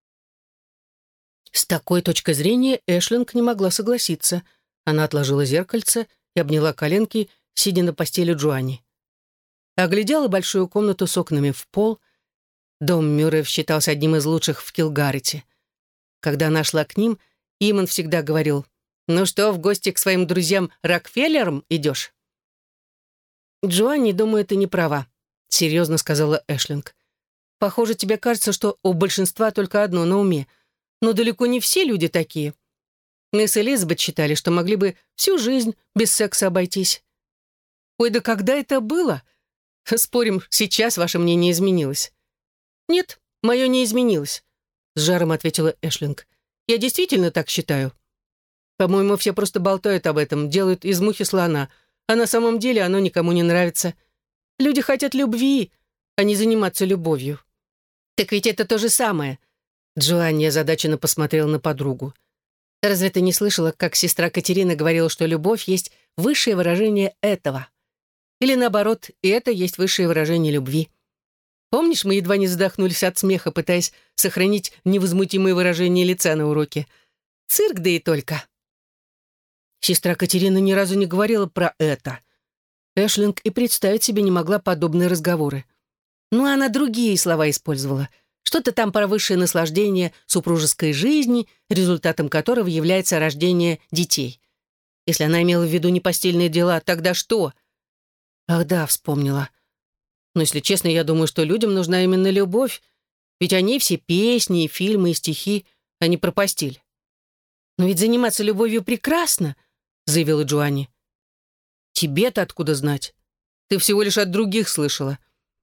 С такой точкой зрения Эшлинг не могла согласиться. Она отложила зеркальце и обняла коленки, сидя на постели Джоанни. Оглядела большую комнату с окнами в пол. Дом Мюрреев считался одним из лучших в Килгарете. Когда она шла к ним, Иман всегда говорил: «Ну что, в гости к своим друзьям Рокфеллерам идешь?» «Джоанни, думаю, ты не права», — серьезно сказала Эшлинг. «Похоже, тебе кажется, что у большинства только одно на уме. Но далеко не все люди такие. Мы с Элизабет считали, что могли бы всю жизнь без секса обойтись». «Ой, да когда это было? Спорим, сейчас ваше мнение изменилось». «Нет, мое не изменилось», — с жаром ответила Эшлинг. «Я действительно так считаю. По-моему, все просто болтают об этом, делают из мухи слона, а на самом деле оно никому не нравится. Люди хотят любви, а не заниматься любовью». «Так ведь это то же самое», — Джоанни озадаченно посмотрела на подругу. «Разве ты не слышала, как сестра Катерина говорила, что любовь есть высшее выражение этого? Или наоборот, и это есть высшее выражение любви? Помнишь, мы едва не задохнулись от смеха, пытаясь сохранить невозмутимое выражение лица на уроке? Цирк, да и только». Сестра Катерина ни разу не говорила про это. Эшлинг и представить себе не могла подобные разговоры. Ну, она другие слова использовала. Что-то там про высшее наслаждение супружеской жизни, результатом которого является рождение детей. Если она имела в виду не постельные дела, тогда что? Ах да, вспомнила. Но, если честно, я думаю, что людям нужна именно любовь, ведь они все песни, и фильмы, и стихи, а не про постель. «Но ведь заниматься любовью прекрасно», — заявила Джоанни. «Тебе-то откуда знать? Ты всего лишь от других слышала».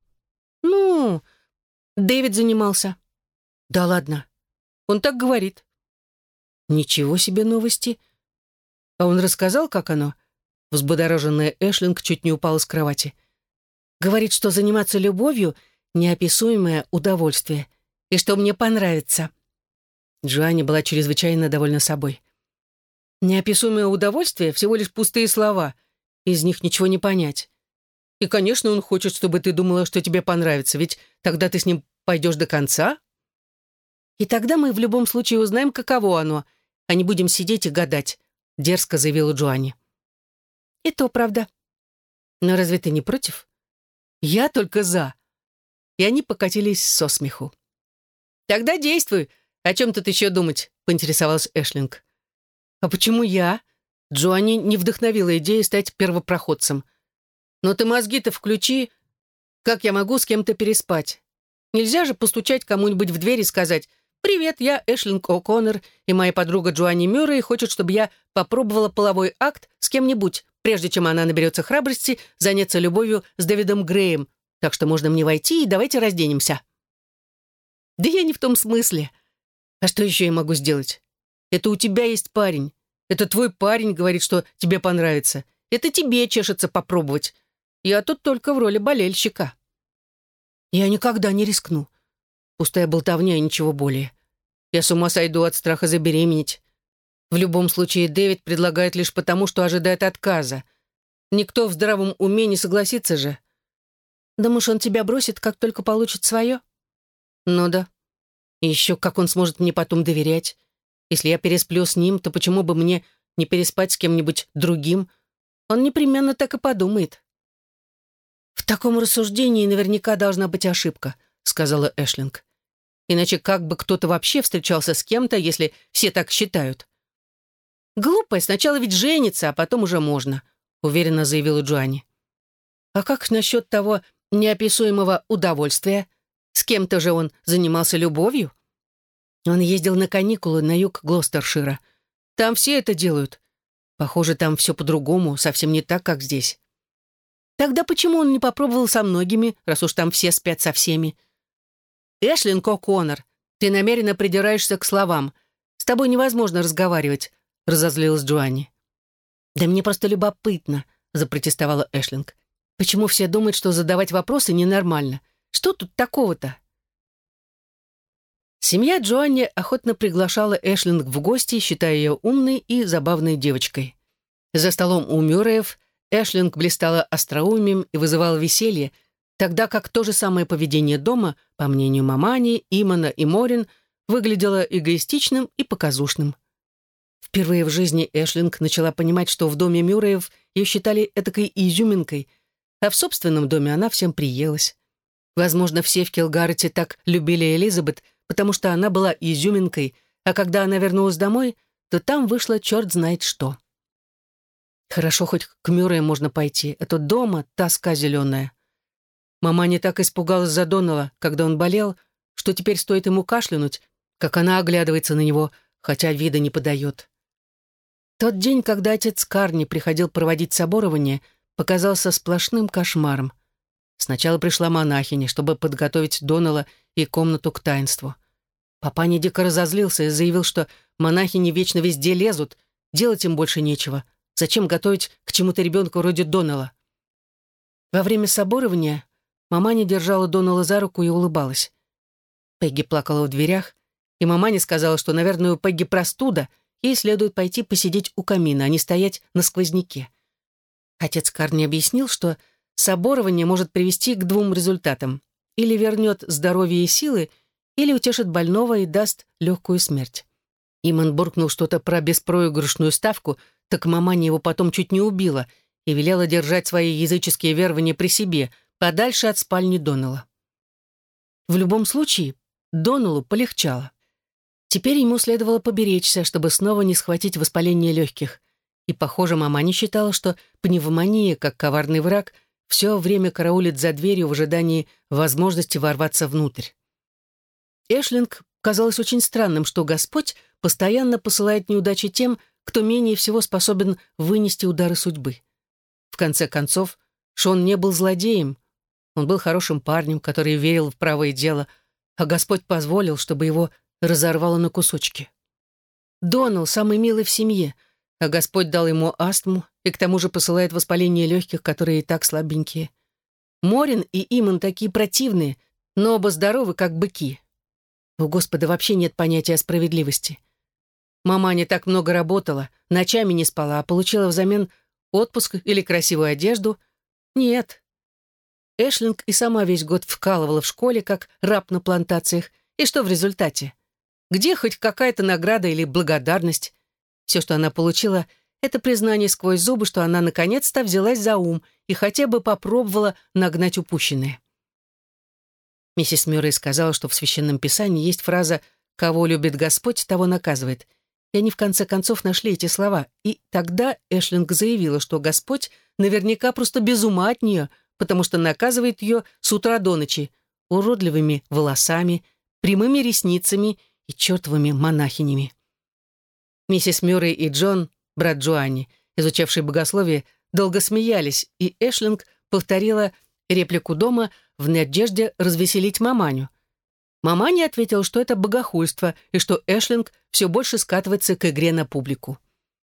«Ну, Дэвид занимался». «Да ладно, он так говорит». «Ничего себе новости. А он рассказал, как оно?» Взбудораженная Эшлинг чуть не упала с кровати. Говорит, что заниматься любовью — неописуемое удовольствие, и что мне понравится. Джоанни была чрезвычайно довольна собой. Неописуемое удовольствие — всего лишь пустые слова. Из них ничего не понять. И, конечно, он хочет, чтобы ты думала, что тебе понравится, ведь тогда ты с ним пойдешь до конца. И тогда мы в любом случае узнаем, каково оно, а не будем сидеть и гадать, — дерзко заявила Джоанни. И то правда. Но разве ты не против? Я только за. И они покатились со смеху. Тогда действуй. О чем тут еще думать? — поинтересовалась Эшлинг. А почему я? Джоанни не вдохновила идею стать первопроходцем. Но ты мозги-то включи. Как я могу с кем-то переспать? Нельзя же постучать кому-нибудь в дверь и сказать: «Привет, я Эшлинг О'Коннор, и моя подруга Джоанни Мюррей хочет, чтобы я попробовала половой акт с кем-нибудь, прежде чем она наберется храбрости заняться любовью с Дэвидом Греем. Так что можно мне войти, и давайте разденемся». Да я не в том смысле. А что еще я могу сделать? Это у тебя есть парень. Это твой парень говорит, что тебе понравится. Это тебе чешется попробовать. Я тут только в роли болельщика. Я никогда не рискну. Пустая болтовня и ничего более. Я с ума сойду от страха забеременеть. В любом случае, Дэвид предлагает лишь потому, что ожидает отказа. Никто в здравом уме не согласится же. Думаешь, он тебя бросит, как только получит свое? Ну да. И еще как он сможет мне потом доверять? Если я пересплю с ним, то почему бы мне не переспать с кем-нибудь другим? Он непременно так и подумает. «В таком рассуждении наверняка должна быть ошибка», — сказала Эшлинг. «Иначе как бы кто-то вообще встречался с кем-то, если все так считают?» «Глупая, сначала ведь женится, а потом уже можно», — уверенно заявила Джоанни. «А как насчет того неописуемого удовольствия? С кем-то же он занимался любовью?» Он ездил на каникулы на юг Глостершира. Там все это делают. Похоже, там все по-другому, совсем не так, как здесь. Тогда почему он не попробовал со многими, раз уж там все спят со всеми? Эшлинг О'Коннор, ты намеренно придираешься к словам. С тобой невозможно разговаривать, разозлилась Джоанни. Да мне просто любопытно, запротестовала Эшлинг. Почему все думают, что задавать вопросы ненормально? Что тут такого-то? Семья Джоанни охотно приглашала Эшлинг в гости, считая ее умной и забавной девочкой. За столом у Мюрреев Эшлинг блистала остроумием и вызывала веселье, тогда как то же самое поведение дома, по мнению Мамани, Имана и Морин, выглядело эгоистичным и показушным. Впервые в жизни Эшлинг начала понимать, что в доме Мюрреев ее считали этакой изюминкой, а в собственном доме она всем приелась. Возможно, все в Килгарете так любили Элизабет, потому что она была изюминкой, а когда она вернулась домой, то там вышло черт знает что. Хорошо, хоть к Мюрреям можно пойти, а то дома тоска зеленая. Мама не так испугалась за Доннелла, когда он болел, что теперь стоит ему кашлянуть, как она оглядывается на него, хотя вида не подает. Тот день, когда отец Карни приходил проводить соборование, показался сплошным кошмаром. Сначала пришла монахиня, чтобы подготовить Доннелла и комнату к таинству. Папаня дико разозлился и заявил, что монахини вечно везде лезут, делать им больше нечего. Зачем готовить к чему-то ребенку вроде Доннелла? Во время соборования маманя держала Доннелла за руку и улыбалась. Пегги плакала в дверях, и маманя сказала, что, наверное, у Пегги простуда, ей следует пойти посидеть у камина, а не стоять на сквозняке. Отец Карни объяснил, что соборование может привести к двум результатам. Или вернет здоровье и силы, или утешит больного и даст легкую смерть. Иман буркнул что-то про беспроигрышную ставку, так маманя его потом чуть не убила и велела держать свои языческие верования при себе, подальше от спальни Доннелла. В любом случае, Доннеллу полегчало. Теперь ему следовало поберечься, чтобы снова не схватить воспаление легких. И, похоже, маманя считала, что пневмония, как коварный враг, все время караулит за дверью в ожидании возможности ворваться внутрь. Эшлинг казалось очень странным, что Господь постоянно посылает неудачи тем, кто менее всего способен вынести удары судьбы. В конце концов, Шон не был злодеем. Он был хорошим парнем, который верил в правое дело, а Господь позволил, чтобы его разорвало на кусочки. Доннелл самый милый в семье, а Господь дал ему астму и к тому же посылает воспаление легких, которые и так слабенькие. Морин и Иман такие противные, но оба здоровы, как быки. У Господа вообще нет понятия о справедливости. Маманя так много работала, ночами не спала, а получила взамен отпуск или красивую одежду. Нет. Эшлинг и сама весь год вкалывала в школе, как раб на плантациях. И что в результате? Где хоть какая-то награда или благодарность? Все, что она получила, это признание сквозь зубы, что она наконец-то взялась за ум и хотя бы попробовала нагнать упущенное. Миссис Мюррей сказала, что в Священном Писании есть фраза «Кого любит Господь, того наказывает». И они в конце концов нашли эти слова. И тогда Эшлинг заявила, что Господь наверняка просто без ума от нее, потому что наказывает ее с утра до ночи уродливыми волосами, прямыми ресницами и чертовыми монахинями. Миссис Мюррей и Джон, брат Джоанни, изучавший богословие, долго смеялись, и Эшлинг повторила реплику дома в надежде развеселить маманю. Маманя ответила, что это богохульство и что Эшлинг все больше скатывается к игре на публику.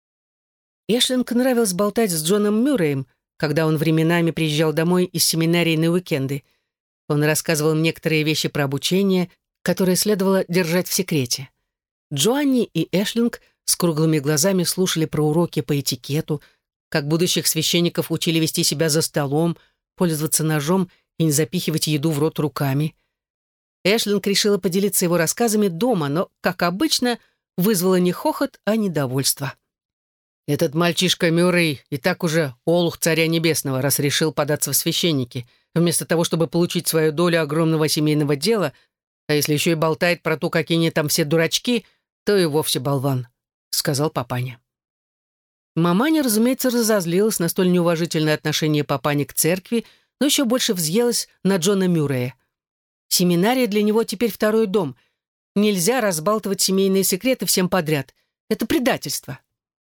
Эшлинг нравилось болтать с Джоном Мюрреем, когда он временами приезжал домой из семинарии на уикенды. Он рассказывал им некоторые вещи про обучение, которые следовало держать в секрете. Джоанни и Эшлинг с круглыми глазами слушали про уроки по этикету, как будущих священников учили вести себя за столом, пользоваться ножом и не запихивать еду в рот руками. Эшлинг решила поделиться его рассказами дома, но, как обычно, вызвала не хохот, а недовольство. «Этот мальчишка Мюррей и так уже олух царя небесного, раз решил податься в священники, вместо того, чтобы получить свою долю огромного семейного дела, а если еще и болтает про то, какие они там все дурачки, то и вовсе болван», — сказал папаня. Маманя, разумеется, разозлилась на столь неуважительное отношение папани к церкви, но еще больше взъелась на Джона Мюррея. Семинария для него теперь второй дом. Нельзя разбалтывать семейные секреты всем подряд. Это предательство.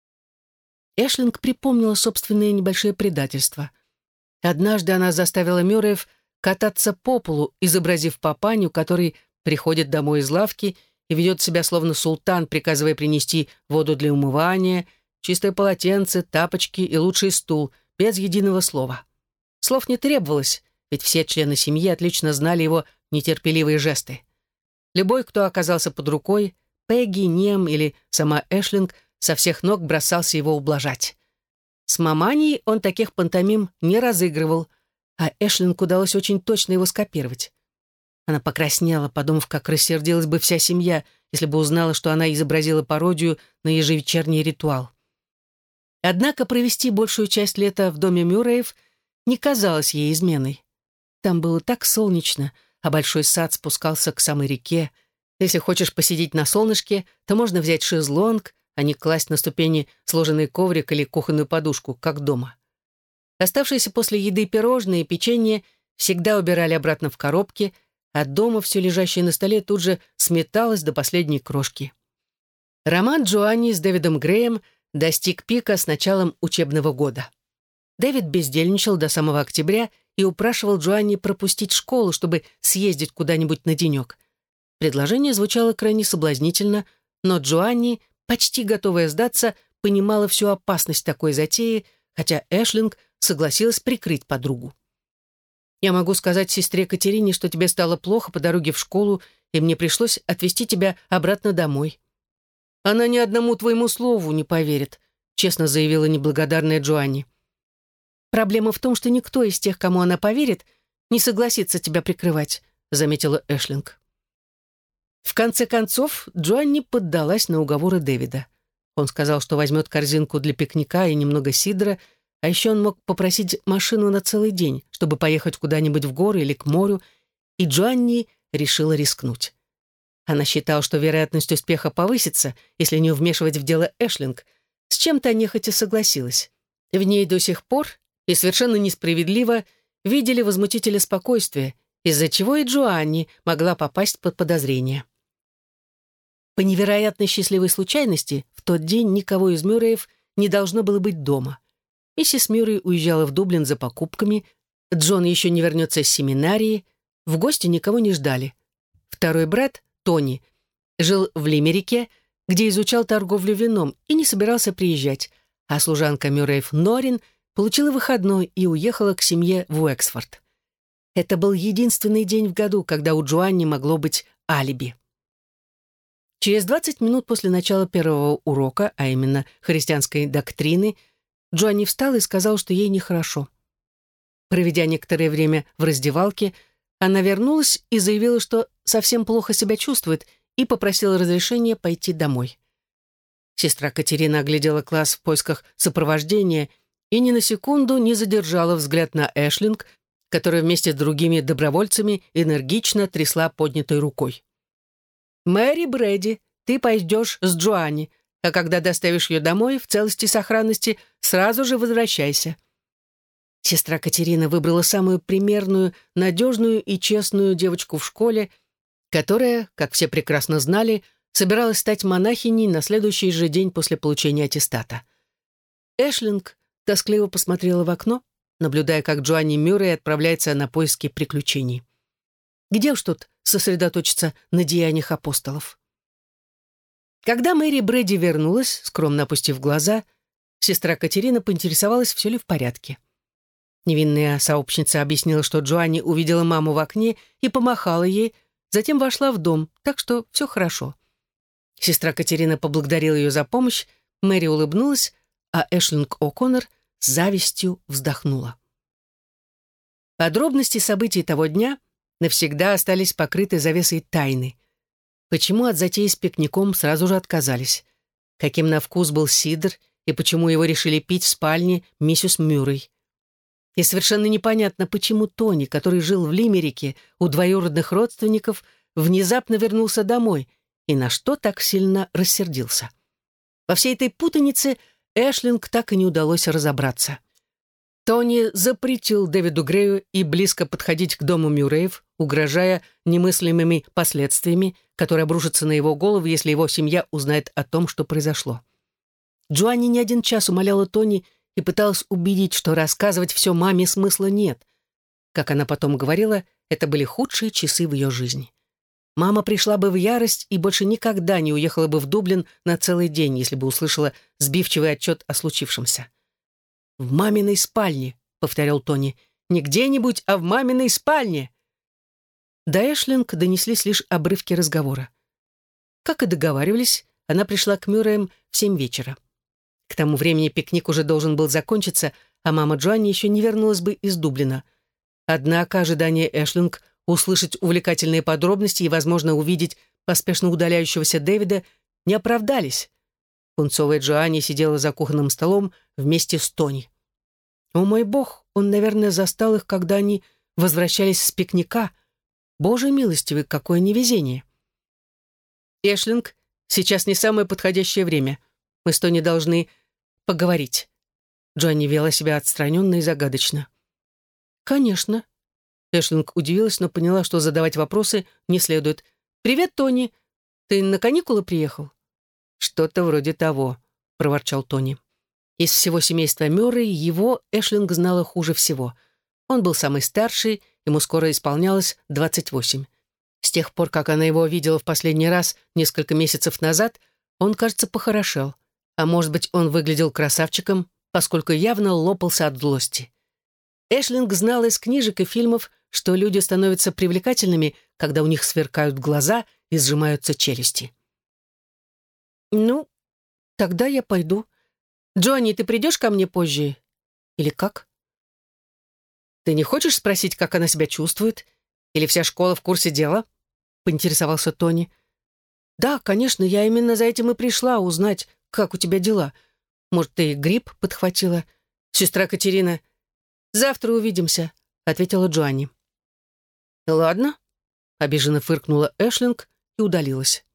Эшлинг припомнила собственные небольшие предательства. Однажды она заставила Мюрреев кататься по полу, изобразив папаню, который приходит домой из лавки и ведет себя словно султан, приказывая принести воду для умывания, чистое полотенце, тапочки и лучший стул, без единого слова. Слов не требовалось, ведь все члены семьи отлично знали его нетерпеливые жесты. Любой, кто оказался под рукой, Пегги, Нем или сама Эшлинг, со всех ног бросался его ублажать. С маманей он таких пантомим не разыгрывал, а Эшлинг удалось очень точно его скопировать. Она покраснела, подумав, как рассердилась бы вся семья, если бы узнала, что она изобразила пародию на ежевечерний ритуал. Однако провести большую часть лета в доме Мюрреев не казалось ей изменой. Там было так солнечно, а большой сад спускался к самой реке. Если хочешь посидеть на солнышке, то можно взять шезлонг, а не класть на ступени сложенный коврик или кухонную подушку, как дома. Оставшиеся после еды пирожные и печенье всегда убирали обратно в коробки, а дома все лежащее на столе тут же сметалось до последней крошки. Роман Джоанни с Дэвидом Греем достиг пика с началом учебного года. Дэвид бездельничал до самого октября и упрашивал Джоанни пропустить школу, чтобы съездить куда-нибудь на денек. Предложение звучало крайне соблазнительно, но Джоанни, почти готовая сдаться, понимала всю опасность такой затеи, хотя Эшлинг согласилась прикрыть подругу. «Я могу сказать сестре Катерине, что тебе стало плохо по дороге в школу, и мне пришлось отвезти тебя обратно домой». «Она ни одному твоему слову не поверит», — честно заявила неблагодарная Джоанни. «Проблема в том, что никто из тех, кому она поверит, не согласится тебя прикрывать», — заметила Эшлинг. В конце концов, Джоанни поддалась на уговоры Дэвида. Он сказал, что возьмет корзинку для пикника и немного сидра, а еще он мог попросить машину на целый день, чтобы поехать куда-нибудь в горы или к морю, и Джоанни решила рискнуть. Она считала, что вероятность успеха повысится, если не вмешивать в дело Эшлинг, с чем-то нехотя согласилась. В ней до сих пор, и совершенно несправедливо, видели возмутителя спокойствия, из-за чего и Джоанни могла попасть под подозрение. По невероятной счастливой случайности в тот день никого из Мюрреев не должно было быть дома. Миссис Мюррей уезжала в Дублин за покупками, Джон еще не вернется из семинарии, в гости никого не ждали. Второй брат, Тони, жил в Лимерике, где изучал торговлю вином и не собирался приезжать, а служанка Мюрреев Норин получила выходной и уехала к семье в Уэксфорд. Это был единственный день в году, когда у Джоанни могло быть алиби. Через 20 минут после начала первого урока, а именно христианской доктрины, Джоанни встала и сказала, что ей нехорошо. Проведя некоторое время в раздевалке, она вернулась и заявила, что совсем плохо себя чувствует, и попросила разрешения пойти домой. Сестра Катерина оглядела класс в поисках сопровождения и ни на секунду не задержала взгляд на Эшлинг, которая вместе с другими добровольцами энергично трясла поднятой рукой. «Мэри Брэди, ты пойдешь с Джоанни, а когда доставишь ее домой в целости и сохранности, сразу же возвращайся». Сестра Катерина выбрала самую примерную, надежную и честную девочку в школе, которая, как все прекрасно знали, собиралась стать монахиней на следующий же день после получения аттестата. Эшлинг тоскливо посмотрела в окно, наблюдая, как Джоанни Мюррей отправляется на поиски приключений. Где уж тут сосредоточиться на деяниях апостолов? Когда Мэри Брэди вернулась, скромно опустив глаза, сестра Катерина поинтересовалась, все ли в порядке. Невинная сообщница объяснила, что Джоанни увидела маму в окне и помахала ей, затем вошла в дом, так что все хорошо. Сестра Катерина поблагодарила ее за помощь, Мэри улыбнулась, а Эшлинг О'Коннор с завистью вздохнула. Подробности событий того дня навсегда остались покрыты завесой тайны. Почему от затеи с пикником сразу же отказались? Каким на вкус был сидр и почему его решили пить в спальне миссис Мюррей? И совершенно непонятно, почему Тони, который жил в Лимерике у двоюродных родственников, внезапно вернулся домой и на что так сильно рассердился. Во всей этой путанице Эшлинг так и не удалось разобраться. Тони запретил Дэвиду Грею и близко подходить к дому Мюрреев, угрожая немыслимыми последствиями, которые обрушатся на его голову, если его семья узнает о том, что произошло. Джоанни не один час умоляла Тони и пыталась убедить, что рассказывать все маме смысла нет. Как она потом говорила, это были худшие часы в ее жизни. Мама пришла бы в ярость и больше никогда не уехала бы в Дублин на целый день, если бы услышала сбивчивый отчет о случившемся. «В маминой спальне», — повторял Тони, — «не где-нибудь, а в маминой спальне». До Эшлинг донеслись лишь обрывки разговора. Как и договаривались, она пришла к Мюрреям в 7 вечера. К тому времени пикник уже должен был закончиться, а мама Джоанни еще не вернулась бы из Дублина. Однако ожидание Эшлинг услышать увлекательные подробности и, возможно, увидеть поспешно удаляющегося Дэвида не оправдались. Пунцовая Джоанни сидела за кухонным столом вместе с Тони. О мой бог, он, наверное, застал их, когда они возвращались с пикника. Боже милостивый, какое невезение. «Эшлинг, сейчас не самое подходящее время. Мы с Тони должны поговорить». Джоанни вела себя отстраненно и загадочно. «Конечно». Эшлинг удивилась, но поняла, что задавать вопросы не следует. «Привет, Тони. Ты на каникулы приехал?» «Что-то вроде того», — проворчал Тони. Из всего семейства Мюррей его Эшлинг знала хуже всего. Он был самый старший, ему скоро исполнялось 28. С тех пор, как она его видела в последний раз несколько месяцев назад, он, кажется, похорошел. А может быть, он выглядел красавчиком, поскольку явно лопался от злости. Эшлинг знала из книжек и фильмов, что люди становятся привлекательными, когда у них сверкают глаза и сжимаются челюсти. «Ну, тогда я пойду. Джонни, ты придешь ко мне позже? Или как?» «Ты не хочешь спросить, как она себя чувствует? Или вся школа в курсе дела?» — поинтересовался Тони. «Да, конечно, я именно за этим и пришла узнать, как у тебя дела. Может, ты грипп подхватила? Сестра Катерина...» «Завтра увидимся», — ответила Джоанни. «Ладно», — обиженно фыркнула Эшлинг и удалилась.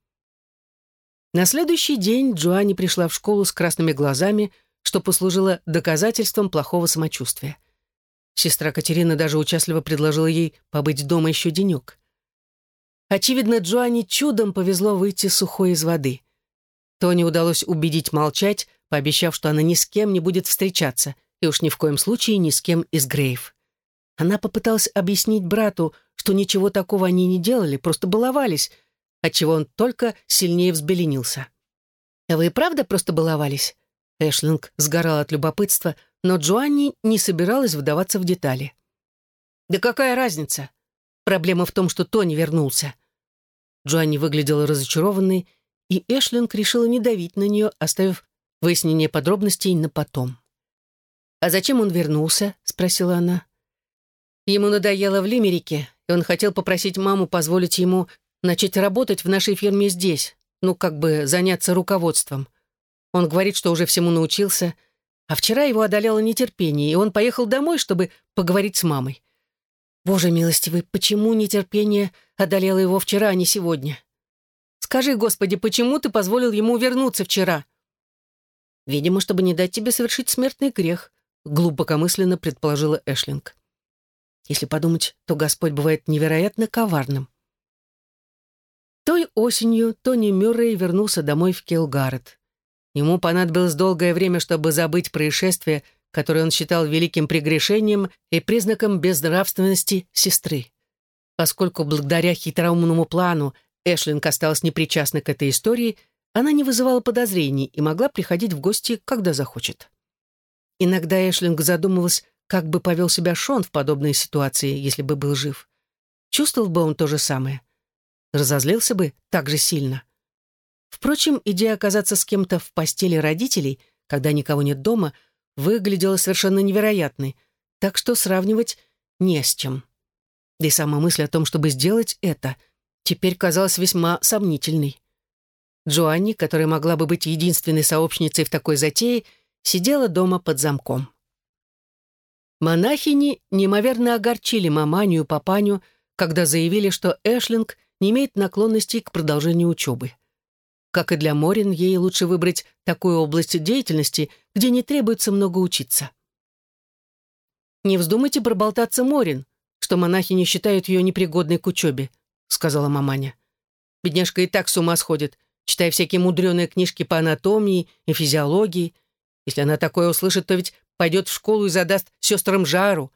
На следующий день Джоанни пришла в школу с красными глазами, что послужило доказательством плохого самочувствия. Сестра Катерина даже участливо предложила ей побыть дома еще денек. Очевидно, Джоанни чудом повезло выйти сухой из воды. Тони удалось убедить молчать, пообещав, что она ни с кем не будет встречаться, и уж ни в коем случае ни с кем из Греев. Она попыталась объяснить брату, что ничего такого они не делали, просто баловались, отчего он только сильнее взбеленился. «А вы и правда просто баловались?» Эшлинг сгорал от любопытства, но Джоанни не собиралась вдаваться в детали. Да какая разница? Проблема в том, что Тони вернулся. Джоанни выглядела разочарованной, и Эшлинг решила не давить на нее, оставив выяснение подробностей на потом. «А зачем он вернулся?» — спросила она. Ему надоело в Лимерике, и он хотел попросить маму позволить ему начать работать в нашей фирме здесь, ну, как бы заняться руководством. Он говорит, что уже всему научился, а вчера его одолело нетерпение, и он поехал домой, чтобы поговорить с мамой. Боже милостивый, почему нетерпение одолело его вчера, а не сегодня? Скажи, Господи, почему ты позволил ему вернуться вчера? Видимо, чтобы не дать тебе совершить смертный грех, глубокомысленно предположила Эшлинг. Если подумать, то Господь бывает невероятно коварным. Той осенью Тони Мюррей вернулся домой в Килгарет. Ему понадобилось долгое время, чтобы забыть происшествие, которое он считал великим прегрешением и признаком безнравственности сестры. Поскольку благодаря хитроумному плану Эшлинг осталась непричастна к этой истории, она не вызывала подозрений и могла приходить в гости, когда захочет. Иногда Эшлинг задумывалась, как бы повел себя Шон в подобной ситуации, если бы был жив. Чувствовал бы он то же самое. Разозлился бы так же сильно. Впрочем, идея оказаться с кем-то в постели родителей, когда никого нет дома, выглядела совершенно невероятной, так что сравнивать не с чем. Да и сама мысль о том, чтобы сделать это, теперь казалась весьма сомнительной. Джоанни, которая могла бы быть единственной сообщницей в такой затее, сидела дома под замком. Монахини неимоверно огорчили маманю и папаню, когда заявили, что Эшлинг не имеет наклонностей к продолжению учебы. Как и для Морин, ей лучше выбрать такую область деятельности, где не требуется много учиться. «Не вздумайте проболтаться Морин, что монахини считают ее непригодной к учебе», — сказала маманя. «Бедняжка и так с ума сходит, читая всякие мудреные книжки по анатомии и физиологии. Если она такое услышит, то ведь пойдет в школу и задаст сестрам жару».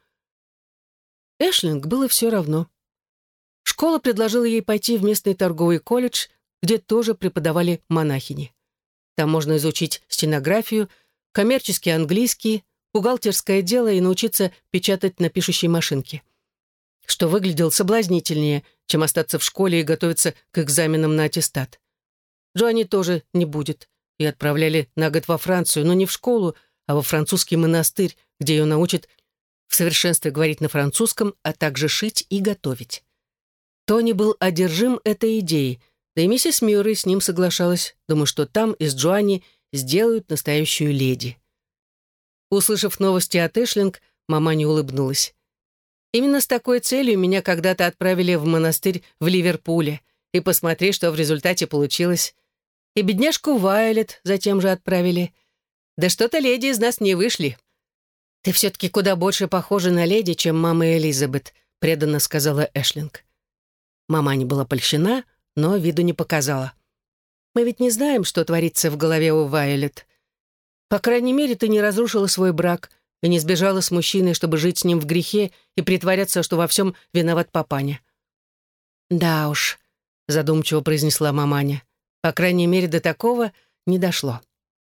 Эшлинг было все равно. Школа предложила ей пойти в местный торговый колледж, где тоже преподавали монахини. Там можно изучить стенографию, коммерческий английский, бухгалтерское дело и научиться печатать на пишущей машинке. Что выглядело соблазнительнее, чем остаться в школе и готовиться к экзаменам на аттестат. Джоанни тоже не будет. Ее отправляли на год во Францию, но не в школу, а во французский монастырь, где ее научат в совершенстве говорить на французском, а также шить и готовить. Тони был одержим этой идеей, да и миссис Мюррей с ним соглашалась, думая, что там из Джоанни сделают настоящую леди. Услышав новости от Эшлинг, мама не улыбнулась. «Именно с такой целью меня когда-то отправили в монастырь в Ливерпуле, и посмотри, что в результате получилось. И бедняжку Вайолет затем же отправили. Да что-то леди из нас не вышли». «Ты все-таки куда больше похожа на леди, чем мама Элизабет», преданно сказала Эшлинг. Мама не была польщена, но виду не показала. «Мы ведь не знаем, что творится в голове у Вайолет. По крайней мере, ты не разрушила свой брак и не сбежала с мужчиной, чтобы жить с ним в грехе и притворяться, что во всем виноват папаня». «Да уж», — задумчиво произнесла маманя, «по крайней мере, до такого не дошло».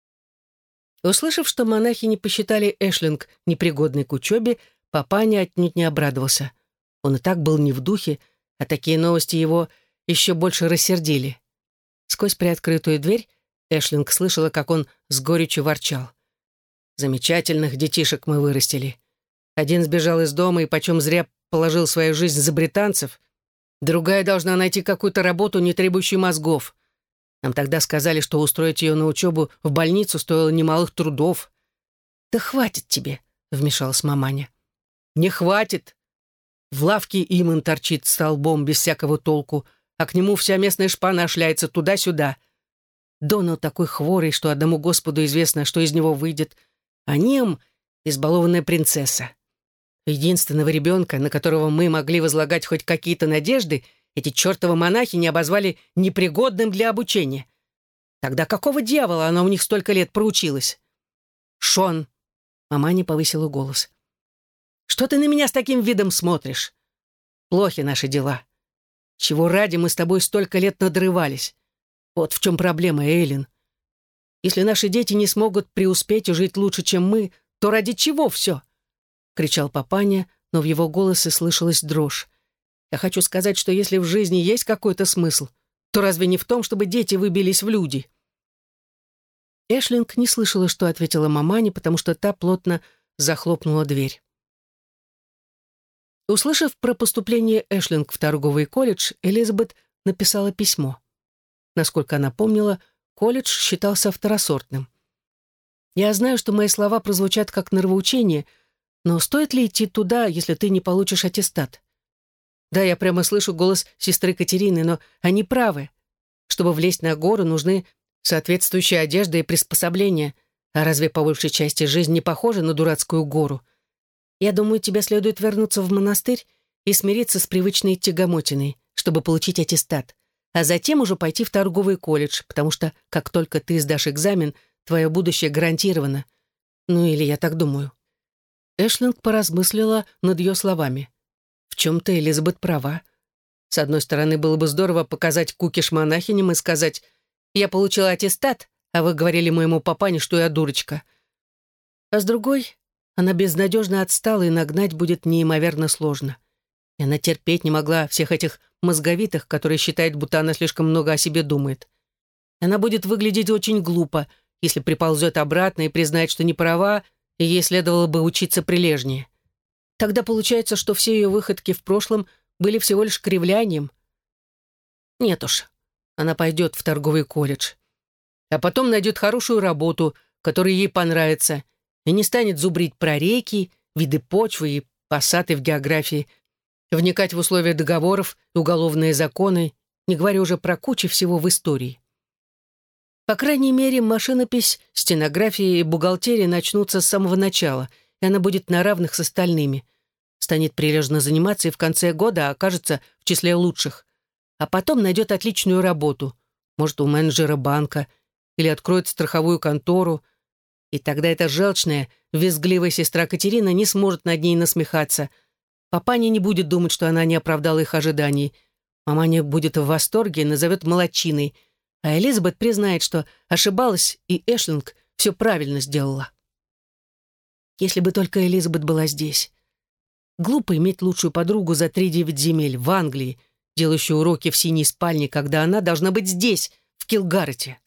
Услышав, что монахи не посчитали Эшлинг непригодной к учебе, папаня отнюдь не обрадовался. Он и так был не в духе, а такие новости его еще больше рассердили. Сквозь приоткрытую дверь Эшлинг слышала, как он с горечью ворчал. «Замечательных детишек мы вырастили. Один сбежал из дома и почем зря положил свою жизнь за британцев. Другая должна найти какую-то работу, не требующую мозгов. Нам тогда сказали, что устроить ее на учебу в больницу стоило немалых трудов». «Да хватит тебе», — вмешалась маманя. «Не хватит. В лавке Иман торчит столбом без всякого толку, а к нему вся местная шпана шляется туда-сюда. Донал такой хворый, что одному Господу известно, что из него выйдет, а Нем — избалованная принцесса. Единственного ребенка, на которого мы могли возлагать хоть какие-то надежды, эти чертовы монахи не обозвали непригодным для обучения. Тогда какого дьявола она у них столько лет проучилась?» «Шон!» — мама не повысила голос. «Что ты на меня с таким видом смотришь? Плохи наши дела. Чего ради мы с тобой столько лет надрывались? Вот в чем проблема, Эйлин. Если наши дети не смогут преуспеть и жить лучше, чем мы, то ради чего все?» — кричал папаня, но в его голосе слышалась дрожь. «Я хочу сказать, что если в жизни есть какой-то смысл, то разве не в том, чтобы дети выбились в люди?» Эшлинг не слышала, что ответила мамане, потому что та плотно захлопнула дверь. Услышав про поступление Эшлинг в торговый колледж, Элизабет написала письмо. Насколько она помнила, колледж считался второсортным. «Я знаю, что мои слова прозвучат как нравоучение, но стоит ли идти туда, если ты не получишь аттестат? Да, я прямо слышу голос сестры Катерины, но они правы. Чтобы влезть на гору, нужны соответствующая одежда и приспособления. А разве по большей части жизнь не похожа на дурацкую гору? Я думаю, тебе следует вернуться в монастырь и смириться с привычной тягомотиной, чтобы получить аттестат, а затем уже пойти в торговый колледж, потому что, как только ты сдашь экзамен, твое будущее гарантировано. Ну, или я так думаю». Эшлинг поразмыслила над ее словами. В чем-то Элизабет права. С одной стороны, было бы здорово показать кукиш монахиням и сказать: «Я получила аттестат, а вы говорили моему папане, что я дурочка». А с другой, она безнадежно отстала, и нагнать будет неимоверно сложно. И она терпеть не могла всех этих мозговитых, которые считают, будто она слишком много о себе думает. Она будет выглядеть очень глупо, если приползет обратно и признает, что не права, и ей следовало бы учиться прилежнее. Тогда получается, что все ее выходки в прошлом были всего лишь кривлянием. Нет уж, она пойдет в торговый колледж. А потом найдет хорошую работу, которая ей понравится, и не станет зубрить про реки, виды почвы и пассаты в географии, вникать в условия договоров и уголовные законы, не говоря уже про кучу всего в истории. По крайней мере, машинопись, стенография и бухгалтерия начнутся с самого начала, и она будет на равных с остальными. Станет прилежно заниматься и в конце года окажется в числе лучших. А потом найдет отличную работу, может, у менеджера банка, или откроет страховую контору. И тогда эта желчная, визгливая сестра Катерина не сможет над ней насмехаться. Папаня не будет думать, что она не оправдала их ожиданий. Маманя будет в восторге и назовет молодчиной. А Элизабет признает, что ошибалась, и Эшлинг все правильно сделала. Если бы только Элизабет была здесь. Глупо иметь лучшую подругу за 3-9 земель в Англии, делающую уроки в синей спальне, когда она должна быть здесь, в Килгарете.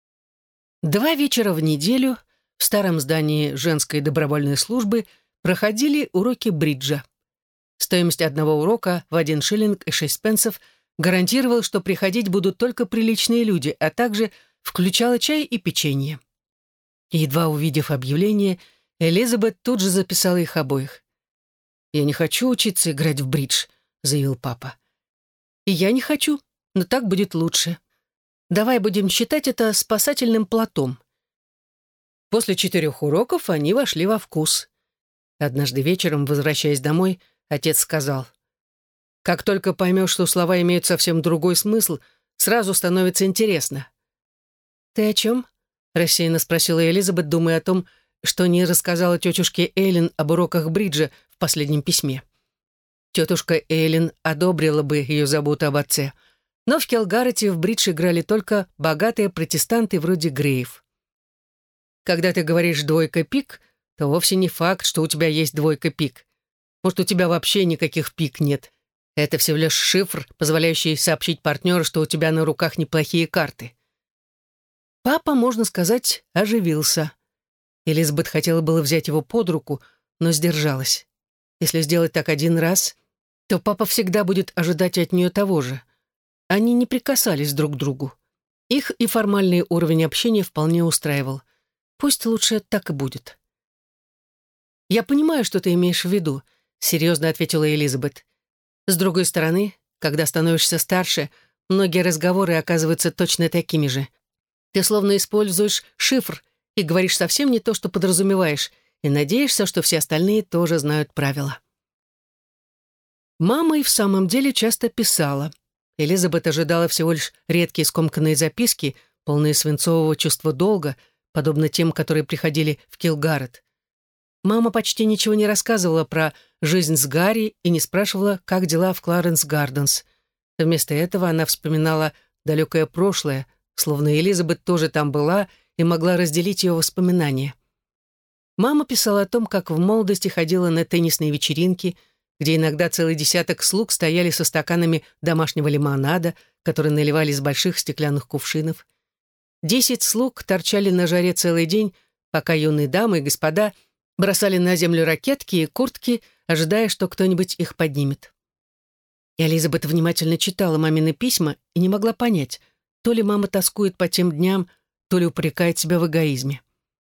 2 вечера в неделю в старом здании женской добровольной службы проходили уроки бриджа. Стоимость одного урока в 1 шиллинг и 6 пенсов гарантировал, что приходить будут только приличные люди, а также включала чай и печенье. Едва увидев объявление, Элизабет тут же записала их обоих. «Я не хочу учиться играть в бридж», — заявил папа. «И я не хочу, но так будет лучше. Давай будем считать это спасательным плотом». После 4 уроков они вошли во вкус. Однажды вечером, возвращаясь домой, отец сказал: «Как только поймешь, что слова имеют совсем другой смысл, сразу становится интересно». «Ты о чем?» — рассеянно спросила Элизабет, думая о том, что не рассказала тетушке Эйлин об уроках бриджа в последнем письме. Тетушка Эйлин одобрила бы ее заботу об отце, но в Килгарете в бридж играли только богатые протестанты вроде Греев. Когда ты говоришь «двойка пик», то вовсе не факт, что у тебя есть двойка пик. Может, у тебя вообще никаких пик нет. Это всего лишь шифр, позволяющий сообщить партнеру, что у тебя на руках неплохие карты. Папа, можно сказать, оживился. Элизабет хотела было взять его под руку, но сдержалась. Если сделать так 1 раз, то папа всегда будет ожидать от нее того же. Они не прикасались друг к другу. Их и формальный уровень общения вполне устраивал. Пусть лучше так и будет. «Я понимаю, что ты имеешь в виду», — серьезно ответила Элизабет. «С другой стороны, когда становишься старше, многие разговоры оказываются точно такими же. Ты словно используешь шифр и говоришь совсем не то, что подразумеваешь, и надеешься, что все остальные тоже знают правила». Мама и в самом деле часто писала. Элизабет ожидала всего лишь редкие скомканные записки, полные свинцового чувства долга, подобно тем, которые приходили в Килгарет. Мама почти ничего не рассказывала про жизнь с Гарри и не спрашивала, как дела в Кларенс Гарденс. Вместо этого она вспоминала далекое прошлое, словно Элизабет тоже там была и могла разделить ее воспоминания. Мама писала о том, как в молодости ходила на теннисные вечеринки, где иногда целый десяток слуг стояли со стаканами домашнего лимонада, которые наливали из больших стеклянных кувшинов. 10 слуг торчали на жаре целый день, пока юные дамы и господа бросали на землю ракетки и куртки, ожидая, что кто-нибудь их поднимет. И Элизабет внимательно читала мамины письма и не могла понять, то ли мама тоскует по тем дням, то ли упрекает себя в эгоизме.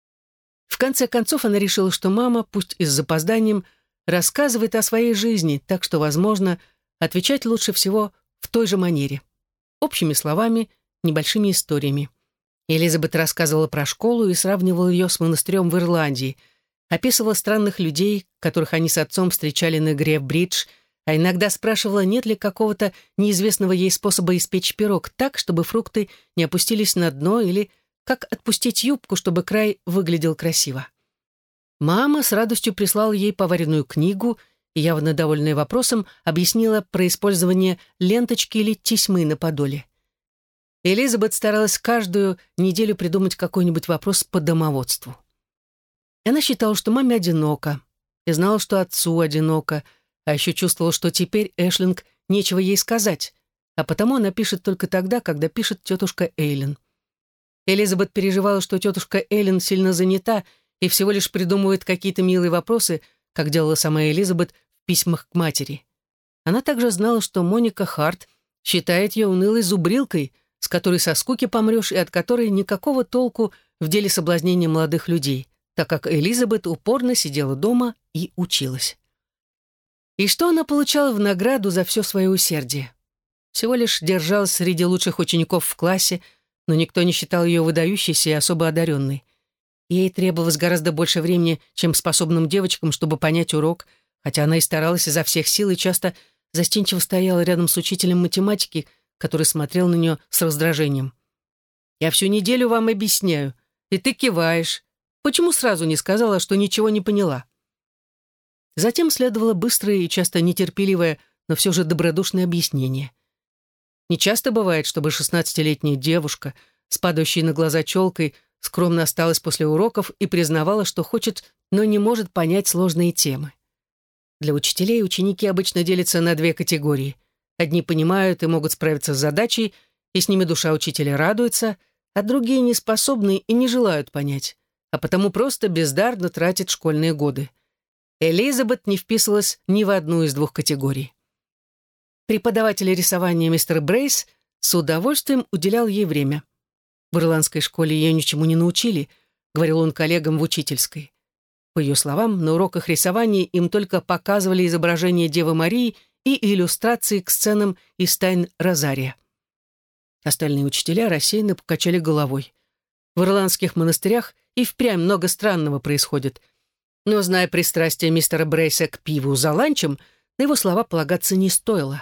В конце концов она решила, что мама, пусть и с запозданием, рассказывает о своей жизни, так что, возможно, отвечать лучше всего в той же манере. Общими словами, небольшими историями. Элизабет рассказывала про школу и сравнивала ее с монастырем в Ирландии, описывала странных людей, которых они с отцом встречали на игре в бридж, а иногда спрашивала, нет ли какого-то неизвестного ей способа испечь пирог так, чтобы фрукты не опустились на дно, или как отпустить юбку, чтобы край выглядел красиво. Мама с радостью прислала ей поваренную книгу и, явно довольная вопросом, объяснила про использование ленточки или тесьмы на подоле. Элизабет старалась каждую неделю придумать какой-нибудь вопрос по домоводству. Она считала, что маме одиноко, и знала, что отцу одиноко, а еще чувствовала, что теперь Эшлинг нечего ей сказать, а потому она пишет только тогда, когда пишет тетушка Эйлин. Элизабет переживала, что тетушка Эйлин сильно занята и всего лишь придумывает какие-то милые вопросы, как делала сама Элизабет в письмах к матери. Она также знала, что Моника Харт считает ее унылой зубрилкой, с которой со скуки помрешь и от которой никакого толку в деле соблазнения молодых людей, так как Элизабет упорно сидела дома и училась. И что она получала в награду за все свое усердие? Всего лишь держалась среди лучших учеников в классе, но никто не считал ее выдающейся и особо одаренной. Ей требовалось гораздо больше времени, чем способным девочкам, чтобы понять урок, хотя она и старалась изо всех сил и часто застенчиво стояла рядом с учителем математики, который смотрел на нее с раздражением. «Я всю неделю вам объясняю, и ты киваешь. Почему сразу не сказала, что ничего не поняла?» Затем следовало быстрое и часто нетерпеливое, но все же добродушное объяснение. Нечасто бывает, чтобы 16-летняя девушка с падающей на глаза челкой скромно осталась после уроков и признавала, что хочет, но не может понять сложные темы. Для учителей ученики обычно делятся на две категории. Одни понимают и могут справиться с задачей, и с ними душа учителя радуется, а другие не способны и не желают понять, а потому просто бездарно тратят школьные годы. Элизабет не вписывалась ни в одну из двух категорий. Преподаватель рисования мистер Брейс с удовольствием уделял ей время. В ирландской школе ее ничему не научили, говорил он коллегам в учительской. По ее словам, на уроках рисования им только показывали изображения Девы Марии и иллюстрации к сценам из тайн Розария. Остальные учителя рассеянно покачали головой. В ирландских монастырях и впрямь много странного происходит, но, зная пристрастие мистера Брейса к пиву за ланчем, на его слова полагаться не стоило.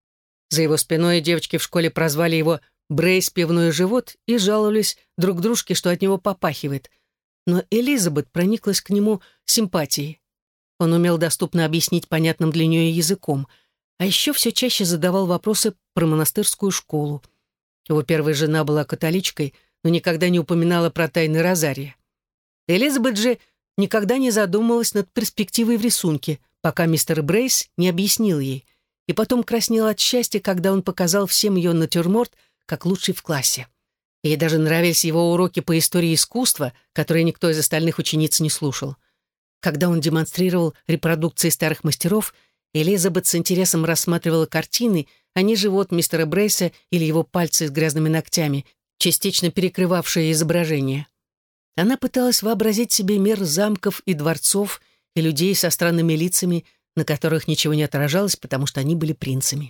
За его спиной девочки в школе прозвали его «Брейс пивной живот» и жаловались друг дружке, что от него попахивает. Но Элизабет прониклась к нему симпатией. Он умел доступно объяснить понятным для нее языком, а еще все чаще задавал вопросы про монастырскую школу. Его первая жена была католичкой, но никогда не упоминала про тайны Розария. Элизабет же никогда не задумывалась над перспективой в рисунке, пока мистер Брейс не объяснил ей, и потом краснела от счастья, когда он показал всем ее натюрморт как лучший в классе. Ей даже нравились его уроки по истории искусства, которые никто из остальных учениц не слушал. Когда он демонстрировал репродукции старых мастеров, Элизабет с интересом рассматривала картины, а не живот мистера Брейса или его пальцы с грязными ногтями, частично перекрывавшие изображение. Она пыталась вообразить себе мир замков и дворцов и людей со странными лицами, на которых ничего не отражалось, потому что они были принцами.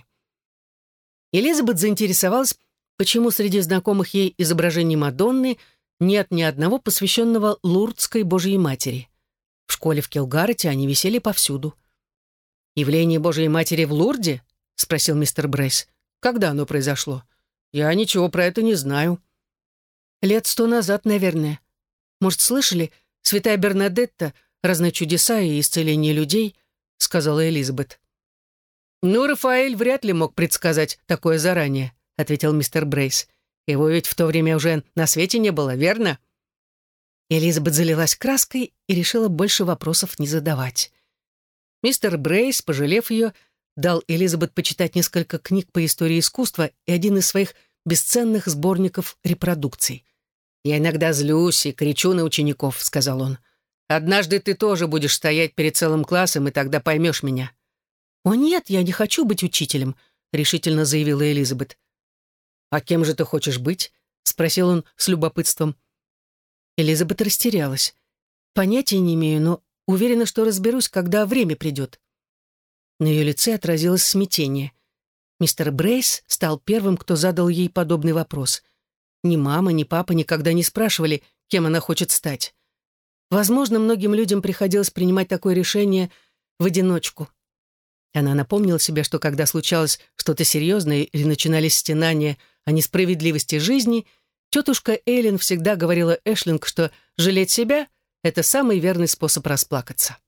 Элизабет заинтересовалась, почему среди знакомых ей изображений Мадонны нет ни одного посвященного Лурдской Божьей Матери. В школе в Килгарете они висели повсюду. «Явление Божьей Матери в Лурде?» — спросил мистер Брейс. «Когда оно произошло? Я ничего про это не знаю». «Лет 100 назад, наверное. Может, слышали? Святая Бернадетта, разные чудеса и исцеление людей», — сказала Элизабет. «Ну, Рафаэль вряд ли мог предсказать такое заранее», — ответил мистер Брейс. «Его ведь в то время уже на свете не было, верно?» Элизабет залилась краской и решила больше вопросов не задавать. Мистер Брейс, пожалев ее, дал Элизабет почитать несколько книг по истории искусства и один из своих бесценных сборников репродукций. «Я иногда злюсь и кричу на учеников», — сказал он. «Однажды ты тоже будешь стоять перед целым классом, и тогда поймешь меня». «О нет, я не хочу быть учителем», — решительно заявила Элизабет. «А кем же ты хочешь быть?» — спросил он с любопытством. Элизабет растерялась. «Понятия не имею, но уверена, что разберусь, когда время придет». На ее лице отразилось смятение. Мистер Брейс стал первым, кто задал ей подобный вопрос. Ни мама, ни папа никогда не спрашивали, кем она хочет стать. Возможно, многим людям приходилось принимать такое решение в одиночку. Она напомнила себе, что когда случалось что-то серьезное или начинались стенания о несправедливости жизни, тетушка Эллен всегда говорила Эшлинг, что жалеть себя — это самый верный способ расплакаться.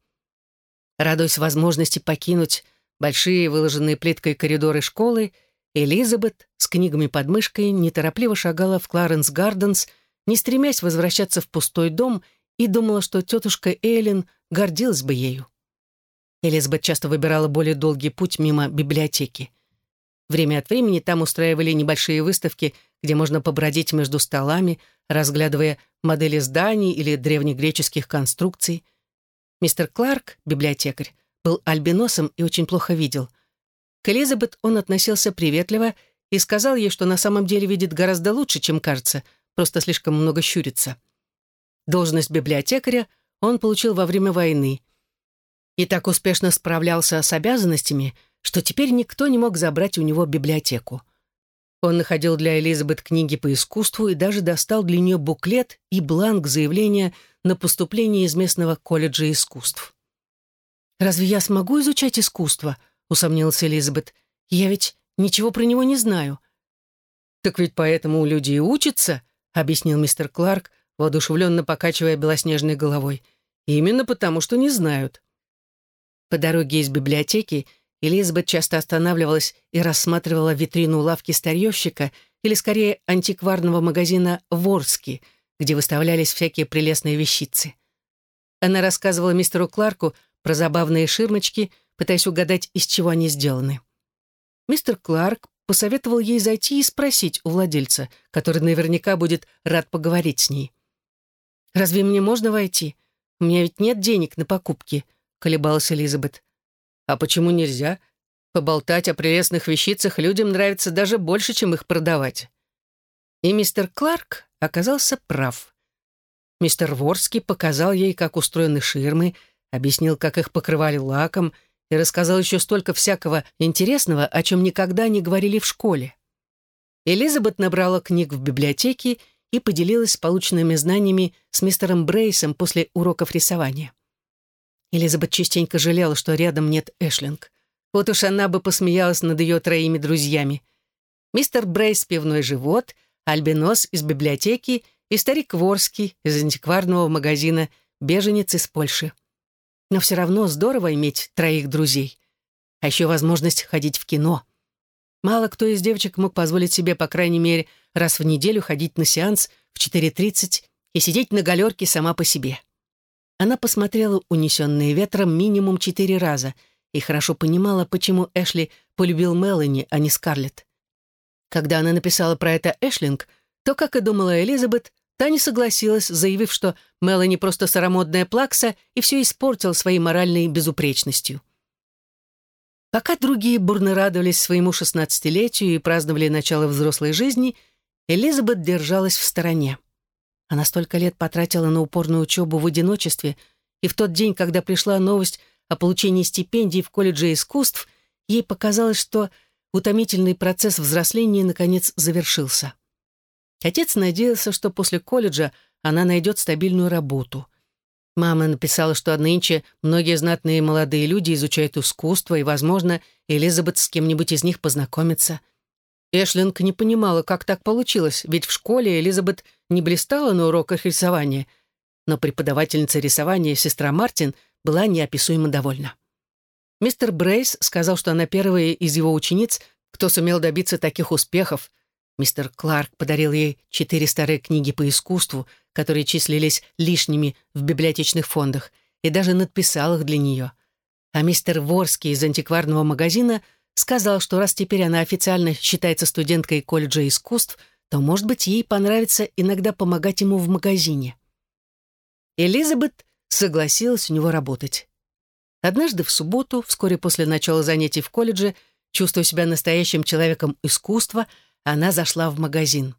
Радуясь возможности покинуть большие выложенные плиткой коридоры школы, Элизабет с книгами под мышкой неторопливо шагала в Кларенс Гарденс, не стремясь возвращаться в пустой дом, и думала, что тетушка Эллен гордилась бы ею. Элизабет часто выбирала более долгий путь мимо библиотеки. Время от времени там устраивали небольшие выставки, где можно побродить между столами, разглядывая модели зданий или древнегреческих конструкций. Мистер Кларк, библиотекарь, был альбиносом и очень плохо видел. К Элизабет он относился приветливо и сказал ей, что на самом деле видит гораздо лучше, чем кажется, просто слишком много щурится. Должность библиотекаря он получил во время войны и так успешно справлялся с обязанностями, что теперь никто не мог забрать у него библиотеку. Он находил для Элизабет книги по искусству и даже достал для нее буклет и бланк заявления на поступление из местного колледжа искусств. «Разве я смогу изучать искусство?» — усомнилась Элизабет. «Я ведь ничего про него не знаю». «Так ведь поэтому люди и учатся», — объяснил мистер Кларк, воодушевленно покачивая белоснежной головой. «Именно потому, что не знают». По дороге из библиотеки Элизабет часто останавливалась и рассматривала витрину лавки старьевщика или, скорее, антикварного магазина «Ворски», где выставлялись всякие прелестные вещицы. Она рассказывала мистеру Кларку про забавные ширмочки, пытаясь угадать, из чего они сделаны. Мистер Кларк посоветовал ей зайти и спросить у владельца, который наверняка будет рад поговорить с ней. «Разве мне можно войти? У меня ведь нет денег на покупки», — колебалась Элизабет. «А почему нельзя? Поболтать о прелестных вещицах людям нравится даже больше, чем их продавать». И мистер Кларк оказался прав. Мистер Ворский показал ей, как устроены ширмы, объяснил, как их покрывали лаком, и рассказал еще столько всякого интересного, о чем никогда не говорили в школе. Элизабет набрала книг в библиотеке и поделилась полученными знаниями с мистером Брейсом после уроков рисования. Элизабет частенько жалела, что рядом нет Эшлинг. Вот уж она бы посмеялась над ее троими друзьями. Мистер Брейс — пивной живот, альбинос из библиотеки и старик Ворский из антикварного магазина, беженец из Польши. Но все равно здорово иметь троих друзей. А еще возможность ходить в кино. Мало кто из девочек мог позволить себе, по крайней мере, раз в неделю ходить на сеанс в 4:30 и сидеть на галерке сама по себе. Она посмотрела «Унесенные ветром» минимум 4 раза и хорошо понимала, почему Эшли полюбил Мелани, а не Скарлетт. Когда она написала про это Эшлинг, то, как и думала Элизабет, та не согласилась, заявив, что Мелани просто старомодная плакса и все испортил своей моральной безупречностью. Пока другие бурно радовались своему 16-летию и праздновали начало взрослой жизни, Элизабет держалась в стороне. Она столько лет потратила на упорную учебу в одиночестве, и в тот день, когда пришла новость о получении стипендии в колледже искусств, ей показалось, что утомительный процесс взросления наконец завершился. Отец надеялся, что после колледжа она найдет стабильную работу. Мама написала, что нынче многие знатные молодые люди изучают искусство, и, возможно, Элизабет с кем-нибудь из них познакомится. Эшлинг не понимала, как так получилось, ведь в школе Элизабет не блистала на уроках рисования, но преподавательница рисования, сестра Мартин, была неописуемо довольна. Мистер Брейс сказал, что она первая из его учениц, кто сумел добиться таких успехов. Мистер Кларк подарил ей 4 старые книги по искусству, которые числились лишними в библиотечных фондах, и даже надписал их для нее. А мистер Ворский из антикварного магазина сказал, что раз теперь она официально считается студенткой колледжа искусств, то, может быть, ей понравится иногда помогать ему в магазине. Элизабет согласилась у него работать. Однажды в субботу, вскоре после начала занятий в колледже, чувствуя себя настоящим человеком искусства, она зашла в магазин.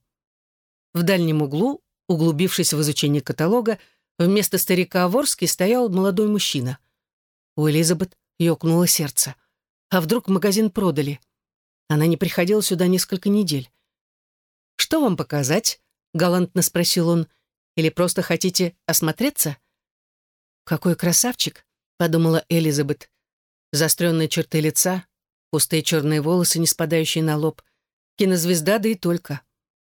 В дальнем углу, углубившись в изучение каталога, вместо старика Ворски стоял молодой мужчина. У Элизабет ёкнуло сердце. А вдруг магазин продали? Она не приходила сюда несколько недель. «Что вам показать?» — галантно спросил он. «Или просто хотите осмотреться?» «Какой красавчик!» — подумала Элизабет. Заостренные черты лица, пустые черные волосы, не спадающие на лоб. Кинозвезда, да и только.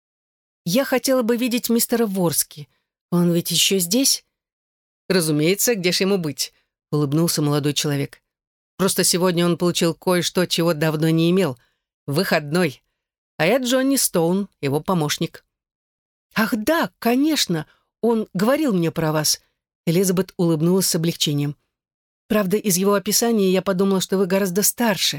«Я хотела бы видеть мистера Ворски. Он ведь еще здесь?» «Разумеется, где ж ему быть?» — улыбнулся молодой человек. «Просто сегодня он получил кое-что, чего давно не имел. Выходной. А я Джонни Стоун, его помощник». «Ах да, конечно, он говорил мне про вас». Элизабет улыбнулась с облегчением. «Правда, из его описания я подумала, что вы гораздо старше.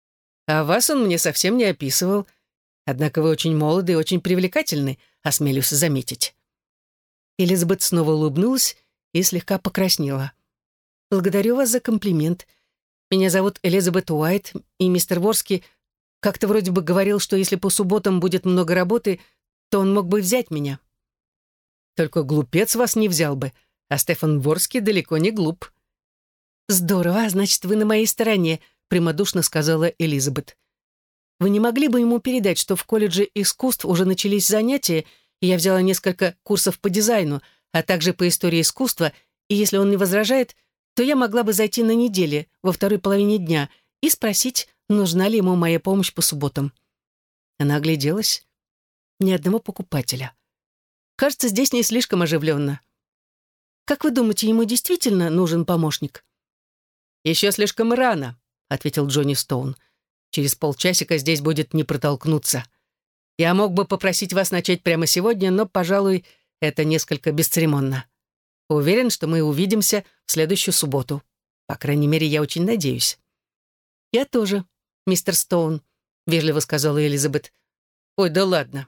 А вас он мне совсем не описывал. Однако вы очень молоды и очень привлекательны, осмелюсь заметить». Элизабет снова улыбнулась и слегка покраснела. «Благодарю вас за комплимент. Меня зовут Элизабет Уайт, и мистер Ворски как-то вроде бы говорил, что если по субботам будет много работы, то он мог бы взять меня». «Только глупец вас не взял бы, а Стефан Ворски далеко не глуп». «Здорово, значит, вы на моей стороне», — прямодушно сказала Элизабет. «Вы не могли бы ему передать, что в колледже искусств уже начались занятия, и я взяла несколько курсов по дизайну, а также по истории искусства, и если он не возражает, то я могла бы зайти на неделе, во второй половине дня, и спросить, нужна ли ему моя помощь по субботам». Она огляделась. Ни одного покупателя. Кажется, здесь не слишком оживленно. «Как вы думаете, ему действительно нужен помощник?» «Еще слишком рано», — ответил Джонни Стоун. «Через полчасика здесь будет не протолкнуться. Я мог бы попросить вас начать прямо сегодня, но, пожалуй, это несколько бесцеремонно. Уверен, что мы увидимся в следующую субботу. По крайней мере, я очень надеюсь». «Я тоже, мистер Стоун», — вежливо сказала Элизабет. «Ой, да ладно».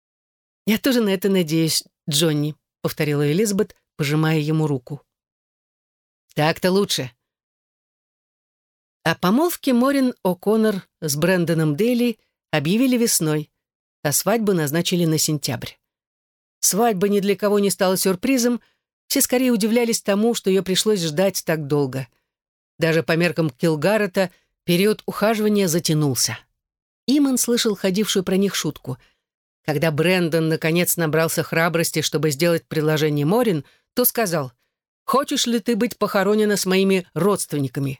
«Я тоже на это надеюсь, Джонни», — повторила Элизабет, пожимая ему руку. «Так-то лучше». О помолвке Морин О'Коннор с Брэндоном Дейли объявили весной, а свадьбу назначили на сентябрь. Свадьба ни для кого не стала сюрпризом, все скорее удивлялись тому, что ее пришлось ждать так долго. Даже по меркам Килгаррета период ухаживания затянулся. Иман слышал ходившую про них шутку. Когда Брэндон наконец набрался храбрости, чтобы сделать предложение Морин, то сказал: «Хочешь ли ты быть похоронена с моими родственниками?»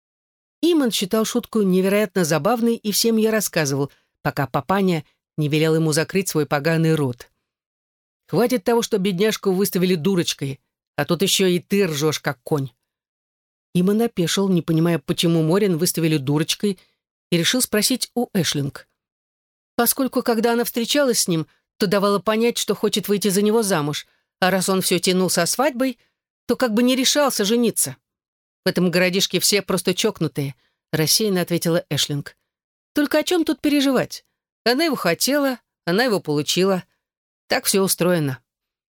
Иман считал шутку невероятно забавной и всем ее рассказывал, пока папаня не велел ему закрыть свой поганый рот. «Хватит того, что бедняжку выставили дурочкой, а тут еще и ты ржешь, как конь». Иман опешил, не понимая, почему Морин выставили дурочкой, и решил спросить у Эшлинг. Поскольку, когда она встречалась с ним, то давала понять, что хочет выйти за него замуж, а раз он все тянул со свадьбой, то как бы не решался жениться. «В этом городишке все просто чокнутые», — рассеянно ответила Эшлинг. «Только о чем тут переживать? Она его хотела, она его получила. Так все устроено».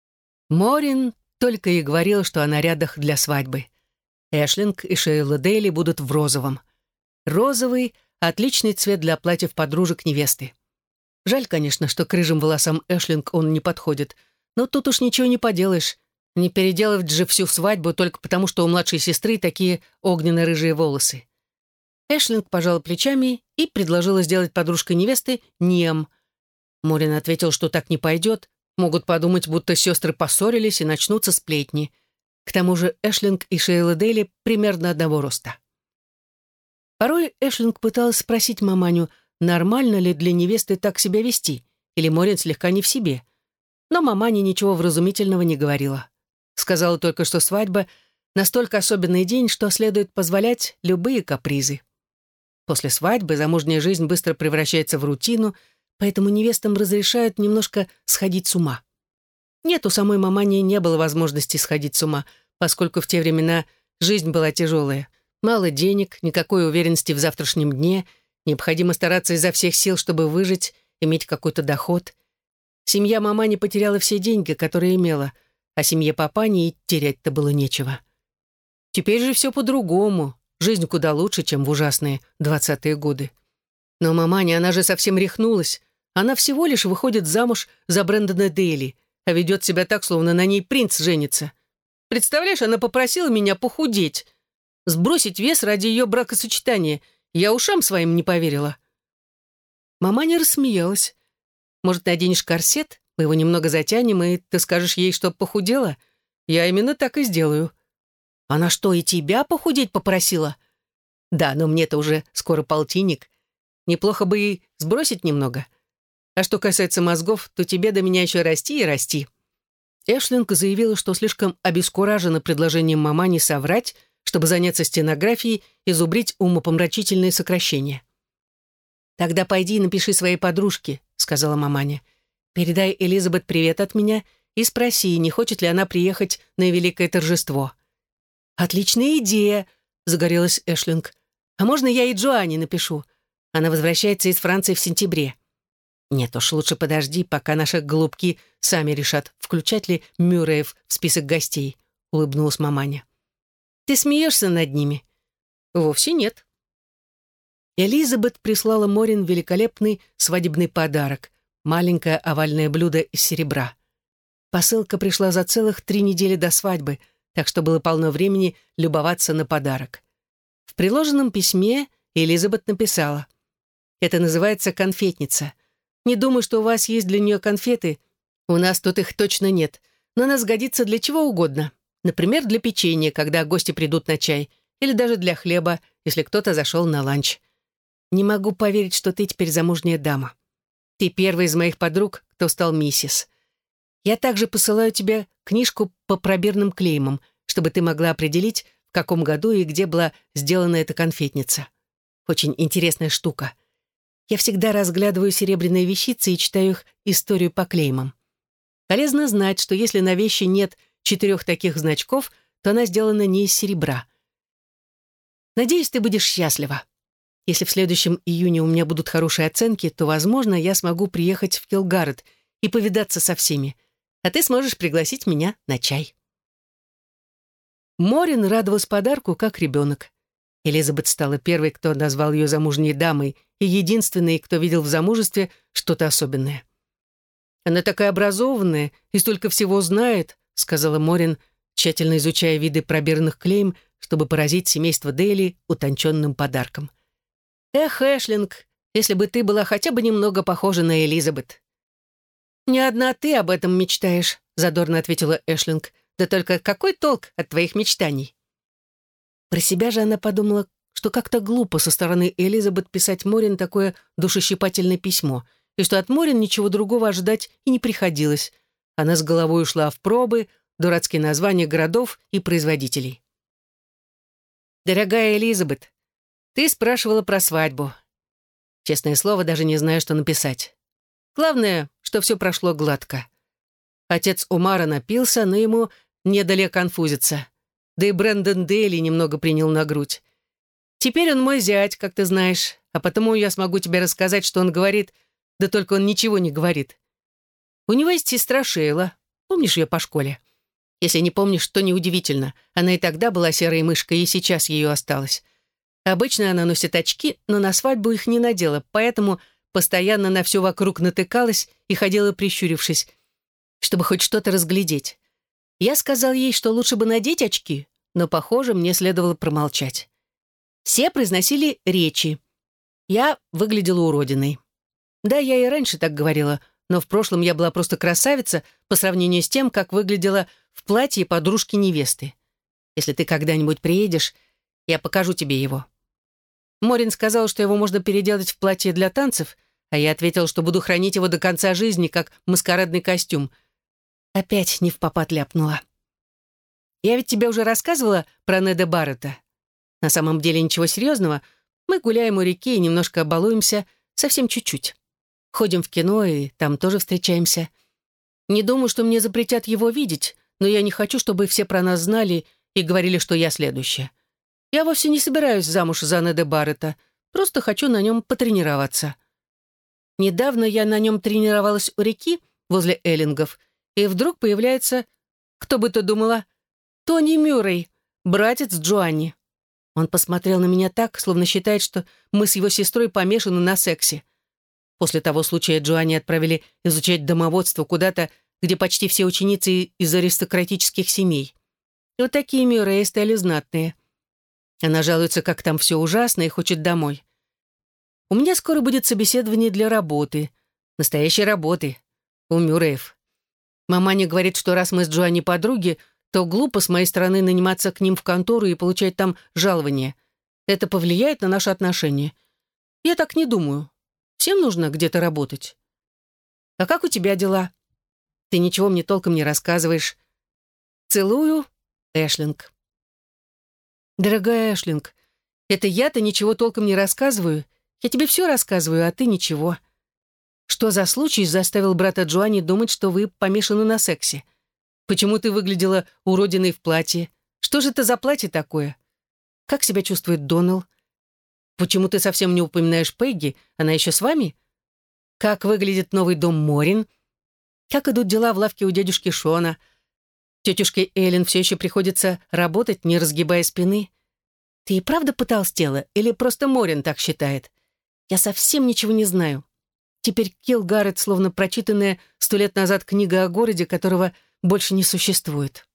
Морин только и говорила, что о нарядах для свадьбы. Эшлинг и Шейла Дейли будут в розовом. Розовый — отличный цвет для платьев подружек невесты. Жаль, конечно, что к рыжим волосам Эшлинг он не подходит, но тут уж ничего не поделаешь. Не переделывать же всю свадьбу только потому, что у младшей сестры такие огненно-рыжие волосы. Эшлинг пожала плечами и предложила сделать подружкой невесты Ниам. Морин ответил, что так не пойдет, могут подумать, будто сестры поссорились и начнутся сплетни. К тому же Эшлинг и Шейла Дейли примерно одного роста. Порой Эшлинг пыталась спросить маманю, нормально ли для невесты так себя вести, или Морин слегка не в себе. Но маманя ничего вразумительного не говорила. Сказала только, что свадьба — настолько особенный день, что следует позволять любые капризы. После свадьбы замужняя жизнь быстро превращается в рутину, поэтому невестам разрешают немножко сходить с ума. Нет, у самой мамани не было возможности сходить с ума, поскольку в те времена жизнь была тяжелая. Мало денег, никакой уверенности в завтрашнем дне, необходимо стараться изо всех сил, чтобы выжить, иметь какой-то доход. Семья мамани потеряла все деньги, которые имела, а семье папани и терять-то было нечего. Теперь же все по-другому, жизнь куда лучше, чем в ужасные 20-е годы. Но маманя, она же совсем рехнулась. Она всего лишь выходит замуж за Брэндона Дейли, а ведет себя так, словно на ней принц женится. Представляешь, она попросила меня похудеть, сбросить вес ради ее бракосочетания. Я ушам своим не поверила. Маманя рассмеялась. Может, наденешь корсет? Мы его немного затянем, и ты скажешь ей, что похудела? Я именно так и сделаю. Она что, и тебя похудеть попросила? Да, но мне-то уже скоро полтинник. Неплохо бы и сбросить немного. А что касается мозгов, то тебе до меня еще расти и расти. Эшлинг заявила, что слишком обескуражена предложением мамани соврать, чтобы заняться стенографией и зубрить умопомрачительные сокращения. «Тогда пойди и напиши своей подружке», — сказала маманя. «Передай Элизабет привет от меня и спроси, не хочет ли она приехать на великое торжество». «Отличная идея», — загорелась Эшлинг. «А можно я и Джоанне напишу? Она возвращается из Франции в сентябре». «Нет уж, лучше подожди, пока наши голубки сами решат, включать ли Мюрреев в список гостей», — улыбнулась маманя. «Ты смеешься над ними?» «Вовсе нет». Элизабет прислала Морин великолепный свадебный подарок — маленькое овальное блюдо из серебра. Посылка пришла за целых 3 недели до свадьбы, так что было полно времени любоваться на подарок. В приложенном письме Элизабет написала: «Это называется конфетница. Не думаю, что у вас есть для нее конфеты. У нас тут их точно нет, но она сгодится для чего угодно. Например, для печенья, когда гости придут на чай, или даже для хлеба, если кто-то зашел на ланч. Не могу поверить, что ты теперь замужняя дама. Ты первая из моих подруг, кто стал миссис. Я также посылаю тебе книжку по пробирным клеймам, чтобы ты могла определить, в каком году и где была сделана эта конфетница. Очень интересная штука. Я всегда разглядываю серебряные вещицы и читаю их историю по клеймам. Полезно знать, что если на вещи нет 4 таких значков, то она сделана не из серебра. Надеюсь, ты будешь счастлива. Если в следующем июне у меня будут хорошие оценки, то, возможно, я смогу приехать в Килгарет и повидаться со всеми, а ты сможешь пригласить меня на чай». Морин радовалась подарку, как ребенок. Элизабет стала первой, кто назвал ее замужней дамой, и единственной, кто видел в замужестве что-то особенное. «Она такая образованная и столько всего знает», — сказала Морин, тщательно изучая виды пробирных клейм, чтобы поразить семейство Дейли утонченным подарком. «Эх, Эшлинг, если бы ты была хотя бы немного похожа на Элизабет». «Не одна ты об этом мечтаешь», — задорно ответила Эшлинг. «Да только какой толк от твоих мечтаний?» Про себя же она подумала, что как-то глупо со стороны Элизабет писать Морин такое душещипательное письмо, и что от Морин ничего другого ожидать и не приходилось. Она с головой ушла в пробы, дурацкие названия городов и производителей. «Дорогая Элизабет, ты спрашивала про свадьбу. Честное слово, даже не знаю, что написать. Главное, что все прошло гладко. Отец Умара напился, но ему не дали конфузиться. Да и Брэндон Дейли немного принял на грудь. Теперь он мой зять, как ты знаешь, а потому я смогу тебе рассказать, что он говорит, да только он ничего не говорит. У него есть сестра Шейла. Помнишь ее по школе? Если не помнишь, то неудивительно. Она и тогда была серой мышкой, и сейчас ее осталось. Обычно она носит очки, но на свадьбу их не надела, поэтому постоянно на все вокруг натыкалась и ходила прищурившись, чтобы хоть что-то разглядеть. Я сказал ей, что лучше бы надеть очки, но, похоже, мне следовало промолчать. Все произносили речи. Я выглядела уродиной. Да, я и раньше так говорила, но в прошлом я была просто красавица по сравнению с тем, как выглядела в платье подружки невесты. Если ты когда-нибудь приедешь, я покажу тебе его. Морин сказал, что его можно переделать в платье для танцев, а я ответил, что буду хранить его до конца жизни, как маскарадный костюм. Опять не впопад ляпнула. Я ведь тебе уже рассказывала про Неда Баррета. На самом деле ничего серьезного. Мы гуляем у реки и немножко балуемся, совсем чуть-чуть. Ходим в кино и там тоже встречаемся. Не думаю, что мне запретят его видеть, но я не хочу, чтобы все про нас знали и говорили, что я следующая. Я вовсе не собираюсь замуж за Неда Баррета, просто хочу на нем потренироваться. Недавно я на нем тренировалась у реки возле Эллингов, и вдруг появляется, кто бы то думала, Тони Мюррей, братец Джоанни. Он посмотрел на меня так, словно считает, что мы с его сестрой помешаны на сексе. После того случая Джоанни отправили изучать домоводство куда-то, где почти все ученицы из аристократических семей. И вот такие Мюрреи стали знатные. Она жалуется, как там все ужасно, и хочет домой. У меня скоро будет собеседование для работы. Настоящей работы. У Мюрреев. Маманя говорит, что раз мы с Джоанни подруги, то глупо с моей стороны наниматься к ним в контору и получать там жалование. Это повлияет на наши отношения. Я так не думаю. Всем нужно где-то работать. А как у тебя дела? Ты ничего мне толком не рассказываешь. Целую, Эшлинг. Дорогая Эшлинг, это я-то ничего толком не рассказываю. Я тебе все рассказываю, а ты ничего. Что за случай заставил брата Джоанни думать, что вы помешаны на сексе? Почему ты выглядела уродиной в платье? Что же это за платье такое? Как себя чувствует Донал? Почему ты совсем не упоминаешь Пегги? Она еще с вами? Как выглядит новый дом Морин? Как идут дела в лавке у дядюшки Шона? Тетюшке Эллен все еще приходится работать, не разгибая спины. Ты и правда потолстела? Или просто Морин так считает? Я совсем ничего не знаю. Теперь Килл Гаррет словно прочитанная 100 лет назад книга о городе, которого больше не существует.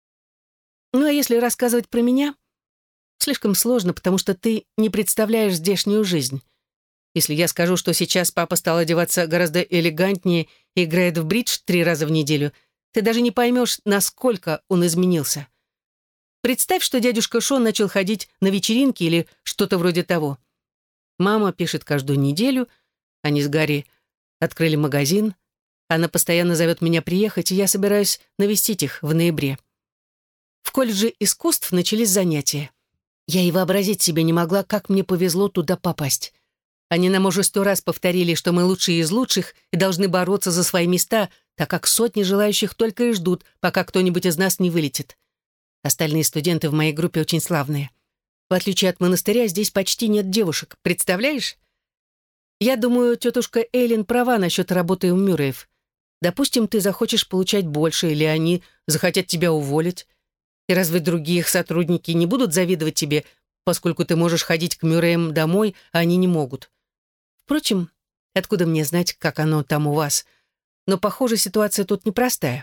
Ну а если рассказывать про меня? Слишком сложно, потому что ты не представляешь здешнюю жизнь. Если я скажу, что сейчас папа стал одеваться гораздо элегантнее и играет в бридж 3 раза в неделю, ты даже не поймешь, насколько он изменился. Представь, что дядюшка Шон начал ходить на вечеринки или что-то вроде того. Мама пишет каждую неделю, они с Гарри открыли магазин, она постоянно зовет меня приехать, и я собираюсь навестить их в ноябре. В колледже искусств начались занятия. Я и вообразить себе не могла, как мне повезло туда попасть. Они нам уже 100 раз повторили, что мы лучшие из лучших и должны бороться за свои места, так как сотни желающих только и ждут, пока кто-нибудь из нас не вылетит. Остальные студенты в моей группе очень славные. В отличие от монастыря, здесь почти нет девушек. Представляешь? Я думаю, тетушка Эйлин права насчет работы у Мюрреев. Допустим, ты захочешь получать больше, или они захотят тебя уволить. И разве другие их сотрудники не будут завидовать тебе, поскольку ты можешь ходить к Мюрреям домой, а они не могут? Впрочем, откуда мне знать, как оно там у вас? Но, похоже, ситуация тут непростая.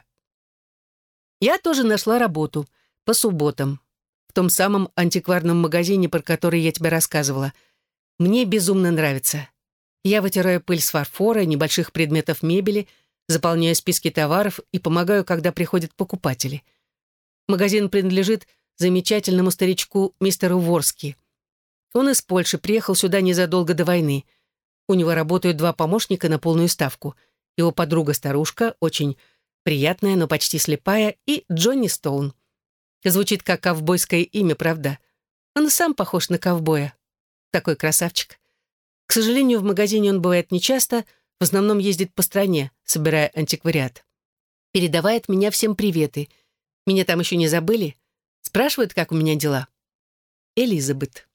Я тоже нашла работу по субботам в том самом антикварном магазине, про который я тебе рассказывала. Мне безумно нравится. Я вытираю пыль с фарфора, небольших предметов мебели, заполняю списки товаров и помогаю, когда приходят покупатели. Магазин принадлежит замечательному старичку мистеру Ворски. Он из Польши, приехал сюда незадолго до войны. У него работают 2 помощника на полную ставку. Его подруга-старушка, очень приятная, но почти слепая, и Джонни Стоун. Звучит как ковбойское имя, правда? Он сам похож на ковбоя. Такой красавчик. К сожалению, в магазине он бывает нечасто, в основном ездит по стране, собирая антиквариат. Передавай от меня всем приветы. Меня там еще не забыли? Спрашивают, как у меня дела. Элизабет.